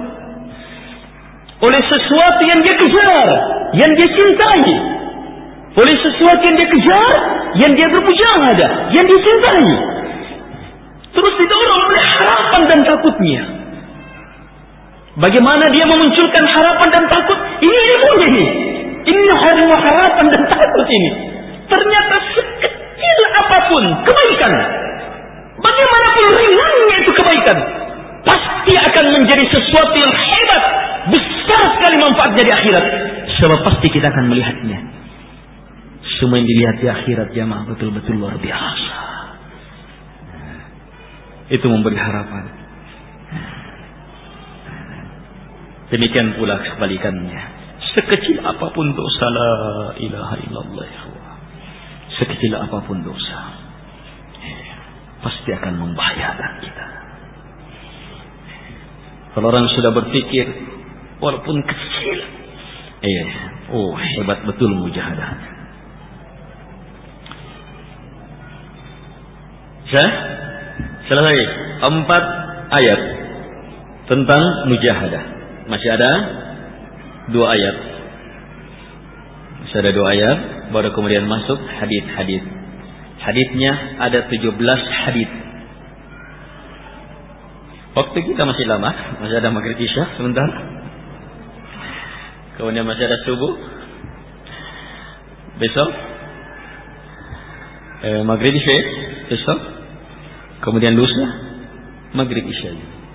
Oleh sesuatu yang dia kejar, yang dia cintai. Oleh sesuatu yang dia kejar, yang dia bermujahadah, yang dia cintai. Terus didorong oleh harapan dan takutnya. Bagaimana dia memunculkan harapan dan takut? Ini ilmunya ini. Ini harapan dan takut ini. Ternyata sekecil apapun kebaikan, bagaimanapun ringannya itu kebaikan, pasti akan menjadi sesuatu yang hebat, besar sekali manfaatnya di akhirat. Sebab pasti kita akan melihatnya. Semua yang dilihat di akhirat jamaah betul-betul luar biasa. Itu memberi harapan. Demikian pula kebalikannya. Sekecil apapun dosa, la ilaha illallah, sekecil apapun dosa, pasti akan membahayakan kita. Kalau orang sudah berpikir walaupun kecil, hebat betul mujahadah. Selesai 4 ayat tentang mujahadah. Masih ada 2 ayat. Masih ada 2 ayat. Baru kemudian masuk hadis-hadis. Hadisnya ada 17 hadis. Waktu kita masih lama. Masih ada maghrib isya sebentar. Kemudian masih ada subuh. Besok maghrib isya besok. Kemudian lusa maghrib isya.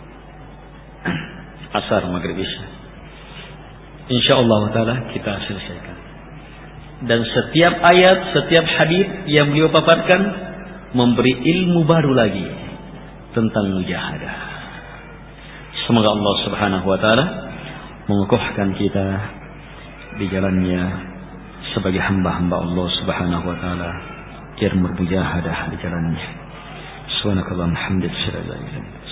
Asar maghrib isya. InsyaAllah ta'ala kita selesaikan. Dan setiap ayat, setiap hadis yang beliau paparkan memberi ilmu baru lagi tentang mujahadah. Semoga Allah Subhanahu wa ta'ala mengukuhkan kita di jalannya sebagai hamba-hamba Allah Subhanahu wa ta'ala yang bermujahadah di jalannya. Subhanakallahumma hamdika asyhadu an la ilaha illa anta